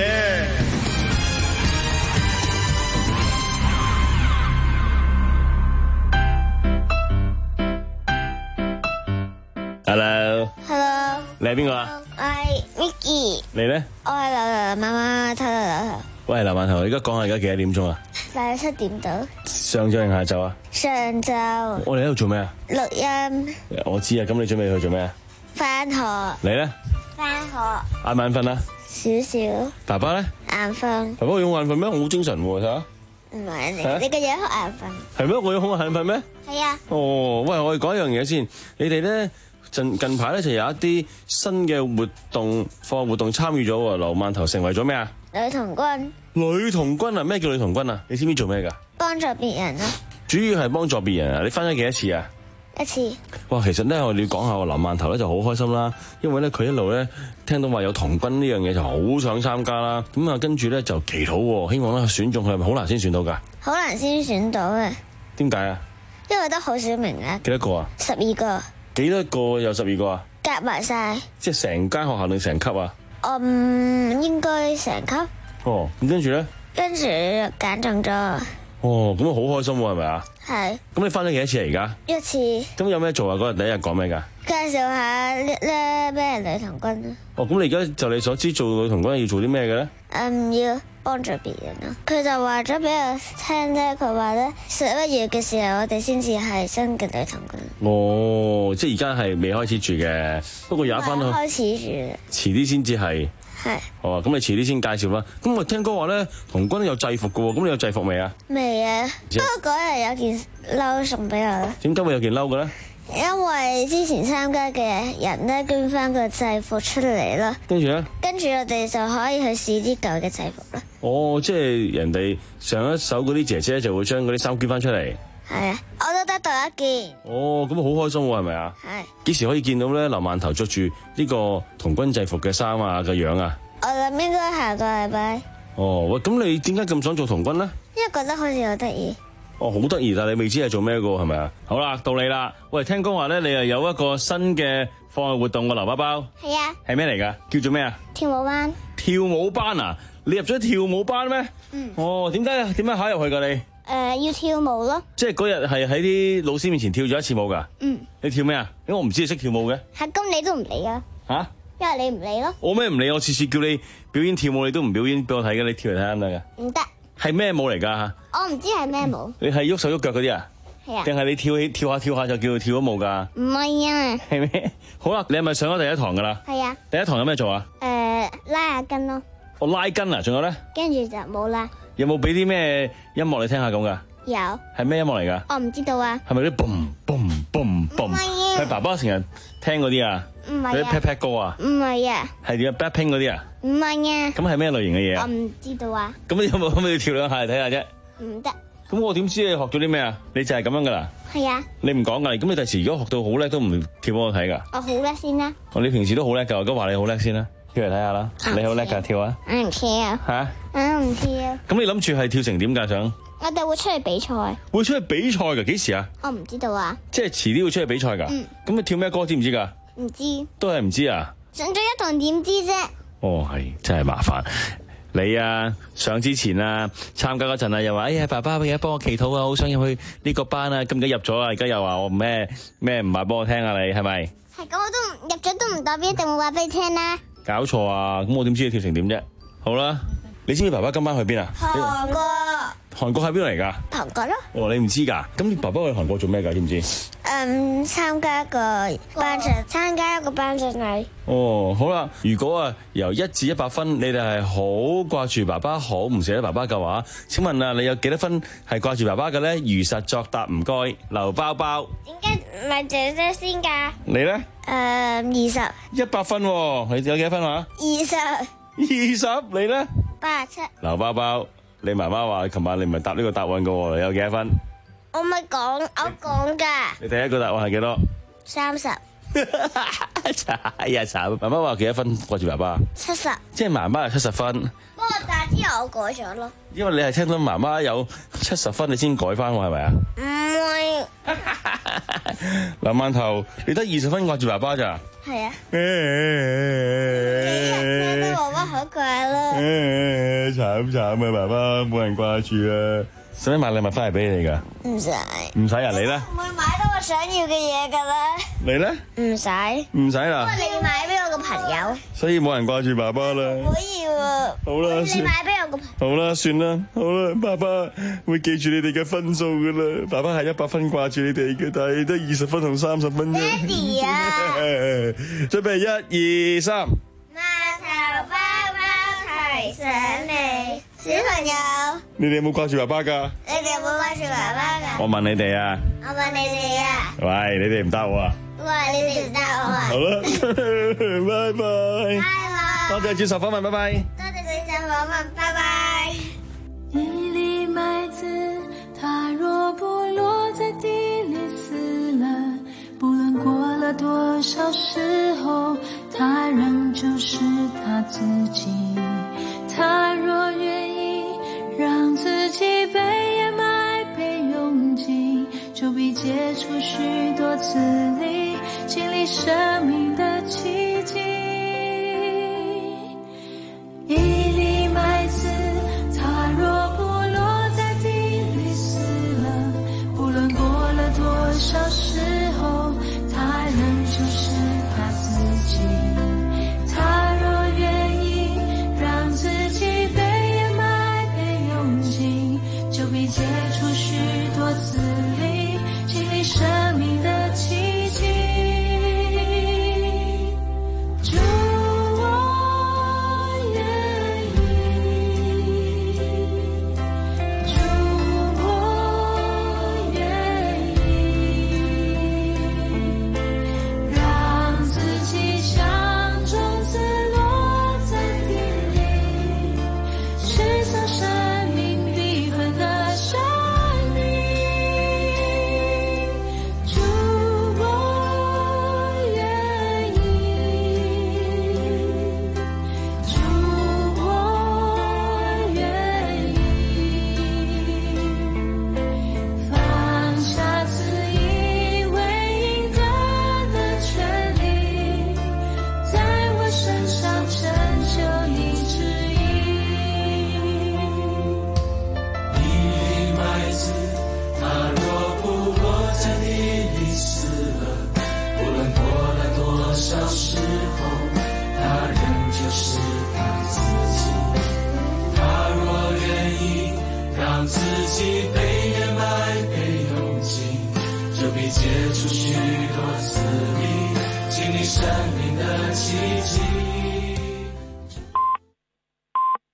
S14: Hello。
S12: Hello。
S14: 你係邊個啊？
S12: 我係 Vicky。
S14: 你咧？
S12: 我係流流媽媽偷流流頭。
S14: 喂，劉饅頭，你而家講下而家幾多點鐘啊？
S12: 大約七點到。
S14: 上晝定下晝啊？
S12: 上晝。
S14: 我哋喺度做咩啊？
S12: 錄音。
S14: 我知啊，咁你準備去做咩啊？
S12: 返學。
S14: 你咧？
S12: 返學。
S14: 眼唔眼瞓啊？
S12: 少少。爸
S14: 爸咧？
S12: 眼瞓。
S14: 爸爸好眼瞓咩？我好精神喎，睇下。
S12: 唔係你，你個樣好眼瞓。
S14: 係咩？我樣好眼瞓咩？
S12: 係啊。
S14: 哦，喂，我哋講一樣嘢先。你哋咧近近排咧就有一啲新嘅活動，課外活動參與咗喎。劉饅頭成為咗咩啊？
S12: 女童軍。
S14: 女童軍啊？咩叫女童軍啊？你知唔知做咩㗎？
S12: 幫助別人啊。主
S14: 要係幫助別人啊！你返咗幾多次啊？
S12: 一次。哇，
S14: 其實咧我哋要講下劉饅頭咧就好開心啦，因為咧佢一路咧聽到話有童軍呢樣嘢就好想參加啦。咁啊跟住咧就祈禱，希望咧選中佢係咪好難先選到㗎？
S12: 好難先選到嘅。
S14: 點解啊？
S12: 因為得好少名額。幾
S14: 多個啊？
S12: 十二個。
S14: 幾多個有十二個啊？
S12: 夾埋晒。
S14: 即係成間學校定成級啊？
S12: 嗯，應該成級。
S14: 哦，咁跟住咧？
S12: 跟住揀中咗。
S14: 哦，咁啊好開心喎，係咪啊？
S12: 係。
S14: 咁你翻咗幾多次啊？而家？
S12: 一次。
S14: 咁有咩做啊？嗰日第一日講咩㗎？
S12: 介紹下咧咩女童軍啊。
S14: 哦，咁你而家就你所知做女童軍要做啲咩嘅咧？
S12: 嗯，要幫助別人咯。佢就話咗俾我聽咧，佢話咧十一月嘅時候，我哋先至係新嘅女童軍。
S14: 哦，即係而家係未開始住嘅，不過有一翻去。
S12: 開始住。遲
S14: 啲先至係。
S12: 係。
S14: 好啊，咁你遲啲先介紹啦。咁我聽講話咧，童軍有制服嘅喎，咁你有制服未啊？
S12: 未啊，不過嗰日有件褸送俾我。
S14: 點解會有件褸嘅咧？
S12: 因為之前參加嘅人咧捐翻個制服出嚟啦。
S14: 跟住咧？跟
S12: 住我哋就可以去試啲舊嘅制服啦。
S14: 哦，即係人哋上一手嗰啲姐姐就會將嗰啲衫捐翻出嚟。
S12: 係啊，我都得到一件。
S14: 哦，咁好開心喎，係咪啊？
S12: 係。
S14: 幾時可以見到咧？劉饅頭着住呢個童軍制服嘅衫啊嘅樣啊？
S12: 我諗應該下個禮拜。
S14: 哦，喂，咁你點解咁想做童軍咧？
S12: 因為覺得好似好得意。
S14: 哦，好得意，但係你未知係做咩噶，係咪啊？好啦，到你啦。喂，聽講話咧，你又有一個新嘅課外活動個劉包包。
S12: 係啊。
S14: 係咩嚟噶？叫做咩啊？
S12: 跳舞班。
S14: 跳舞班啊？你入咗跳舞班咩？
S12: 嗯。
S14: 哦，點解點解考入去噶你？
S12: 誒、呃，要跳舞咯。
S14: 即係嗰日係喺啲老師面前跳咗一次舞噶？
S12: 嗯。
S14: 你跳咩啊？因為我唔知你識跳舞嘅。
S12: 係咁，你都唔理啊？
S14: 吓？
S12: 因為你唔理咯。
S14: 我咩唔理？我次次叫你表演跳舞，你都唔表演俾我睇嘅，你跳嚟睇下得唔得噶？
S12: 唔得。係
S14: 咩舞嚟噶？
S12: 我唔知係咩舞。
S14: 你係喐手喐腳嗰啲啊？
S12: 係啊。
S14: 定係你跳起跳下跳下就叫佢跳咗舞噶？
S12: 唔係啊。
S14: 係咩？好啦，你係咪上咗第一堂噶啦？
S12: 係啊。
S14: 第一堂有咩做啊？
S12: 誒、呃，拉下筋咯。
S14: 我拉筋啊，仲有咧？
S12: 跟住就冇啦。
S14: 有冇俾啲咩音樂你聽下咁噶？
S12: 有。
S14: 係咩音樂嚟噶？
S12: 我唔知道啊。
S14: 係咪啲 boom boom boom boom？係爸爸成日聽嗰啲啊？
S12: 唔係啊。
S14: 嗰啲 pat pat 歌啊？
S12: 唔係啊。
S14: 係點啊 ？Blackpink 嗰啲啊？
S12: 唔係啊。咁
S14: 係咩類型嘅嘢啊？
S12: 我唔知道啊。
S14: 咁你有冇可唔可以跳兩下嚟睇下啫？
S12: 唔得。
S14: 咁我點知你學咗啲咩啊？你就係咁樣噶啦。
S12: 係啊。
S14: 你唔講噶，咁你第時如果學到好叻都唔跳俾我睇噶。
S12: 我好叻先啦。
S14: 哦，你平時都好叻噶，我而家話你好叻先啦。 跳嚟睇下啦。你好叻㗎，跳啊！
S12: 我唔跳。
S14: 嚇？
S12: 我唔跳。
S14: 咁你諗住係跳成點㗎？想？
S12: 我哋會出去比賽。
S14: 會出去比賽㗎？幾時啊？
S12: 我唔知道啊。
S14: 即係遲啲會出去比賽㗎？
S12: 嗯。
S14: 咁你跳咩歌知唔知㗎？
S12: 唔知。
S14: 都係唔知啊？
S12: 上咗一堂點知啫？
S14: 哦，係真係麻煩。你啊，上之前啊，參加嗰陣啊，又話哎呀，爸爸而家幫我祈禱啊，好想入去呢個班啊，咁而家入咗啊，而家又話我咩咩唔話幫我聽啊，你係咪？
S12: 係咁，我都入咗都唔代表一定會話俾你聽啦。
S14: 搞錯啊！咁我點知你跳成點啫？好啦，你知唔知爸爸今晚去邊啊？
S12: 韓國。
S14: 韓國喺邊度嚟㗎？
S12: 韓國咯。
S14: 哦，你唔知㗎？咁你爸爸去韓國做咩㗎？知唔知？
S12: 嗯，參加一個頒獎，參加一個頒獎禮。
S14: 哦，好啦，如果啊由一至一百分，你哋係好掛住爸爸，好唔捨得爸爸嘅話，請問啊，你有幾多分係掛住爸爸嘅咧？如實作答，唔該。劉包包。點
S12: 解唔係姐姐先㗎？
S14: 你咧？誒，
S12: 二十。
S14: 一百分喎，你有幾多分話？
S12: 二十。
S14: 二十，你咧？
S12: 八十七。
S14: 劉包包，你媽媽話琴晚你唔係答呢個答案嘅喎，你有幾多分？
S12: 我咪講，我講㗎。
S14: 你第一個答案係幾多？
S12: 三十。
S14: 哎呀慘！媽媽話幾多分掛住爸爸？
S12: 七十。
S14: 即係媽媽係七十分。
S12: 不過但係之後我改咗咯。
S14: 因為你係聽到媽媽有七十分，你先改翻喎，係咪啊？
S12: 唔會。
S14: 林饅頭，你得二十分掛住爸爸咋？
S12: 係啊。幾日聽到爸爸好怪啦。
S14: 慘慘啊！爸爸冇人掛住啊！使唔使買禮物翻嚟俾你㗎？
S12: 唔使。
S14: 唔使啊！你咧？
S12: 唔會買到我想要嘅嘢㗎啦。
S14: 你咧？
S12: 唔使。
S14: 唔使啦。
S12: 因為你要買俾我個朋友。
S14: 所以冇人掛住爸爸啦。
S12: 唔要啊。
S14: 好啦，
S12: 你買俾我個朋友。
S14: 好啦，算啦，好啦，爸爸會記住你哋嘅分數㗎啦。爸爸係一百分掛住你哋嘅，但係得二十分同三十分啫。
S12: 爹哋啊！
S14: 準備一二三。
S12: 碼頭包包提醒你，小朋友。
S14: 你哋有冇掛住爸爸㗎？
S12: 你哋有冇掛住爸爸㗎？
S14: 我問你哋啊。
S12: 我問你哋啊。
S14: 喂，你哋唔答我啊？
S12: 喂，你哋唔答我啊？
S14: 好啦，拜拜。
S12: 拜拜。
S14: 多謝接受訪問，拜拜。
S12: 多謝接受訪問，拜拜。
S7: 一粒麥子，它若不落在地裡死了，不論過了多少時候，它仍就是它自己。它若願意讓自己被掩埋、被擁擠，就必結出許多籽粒，經歷生命的奇蹟。一粒麥子，它若不落在地裡死了，不論過了多少時候，它仍就是它自己。它若願意讓自己被掩埋、被擁擠，就必結出許多籽粒，經歷生命的奇蹟。主，我願意，主，我願意，讓自己像種子落在地裡，釋放生命靈魂的生命。主，我願意，主，我願意，放下自以為應得的權利，在我身上成就你旨意。
S3: 一粒麥子，它若不落在地裡死了，不論過了多少時候，它仍就是它自己。它若願意讓自己被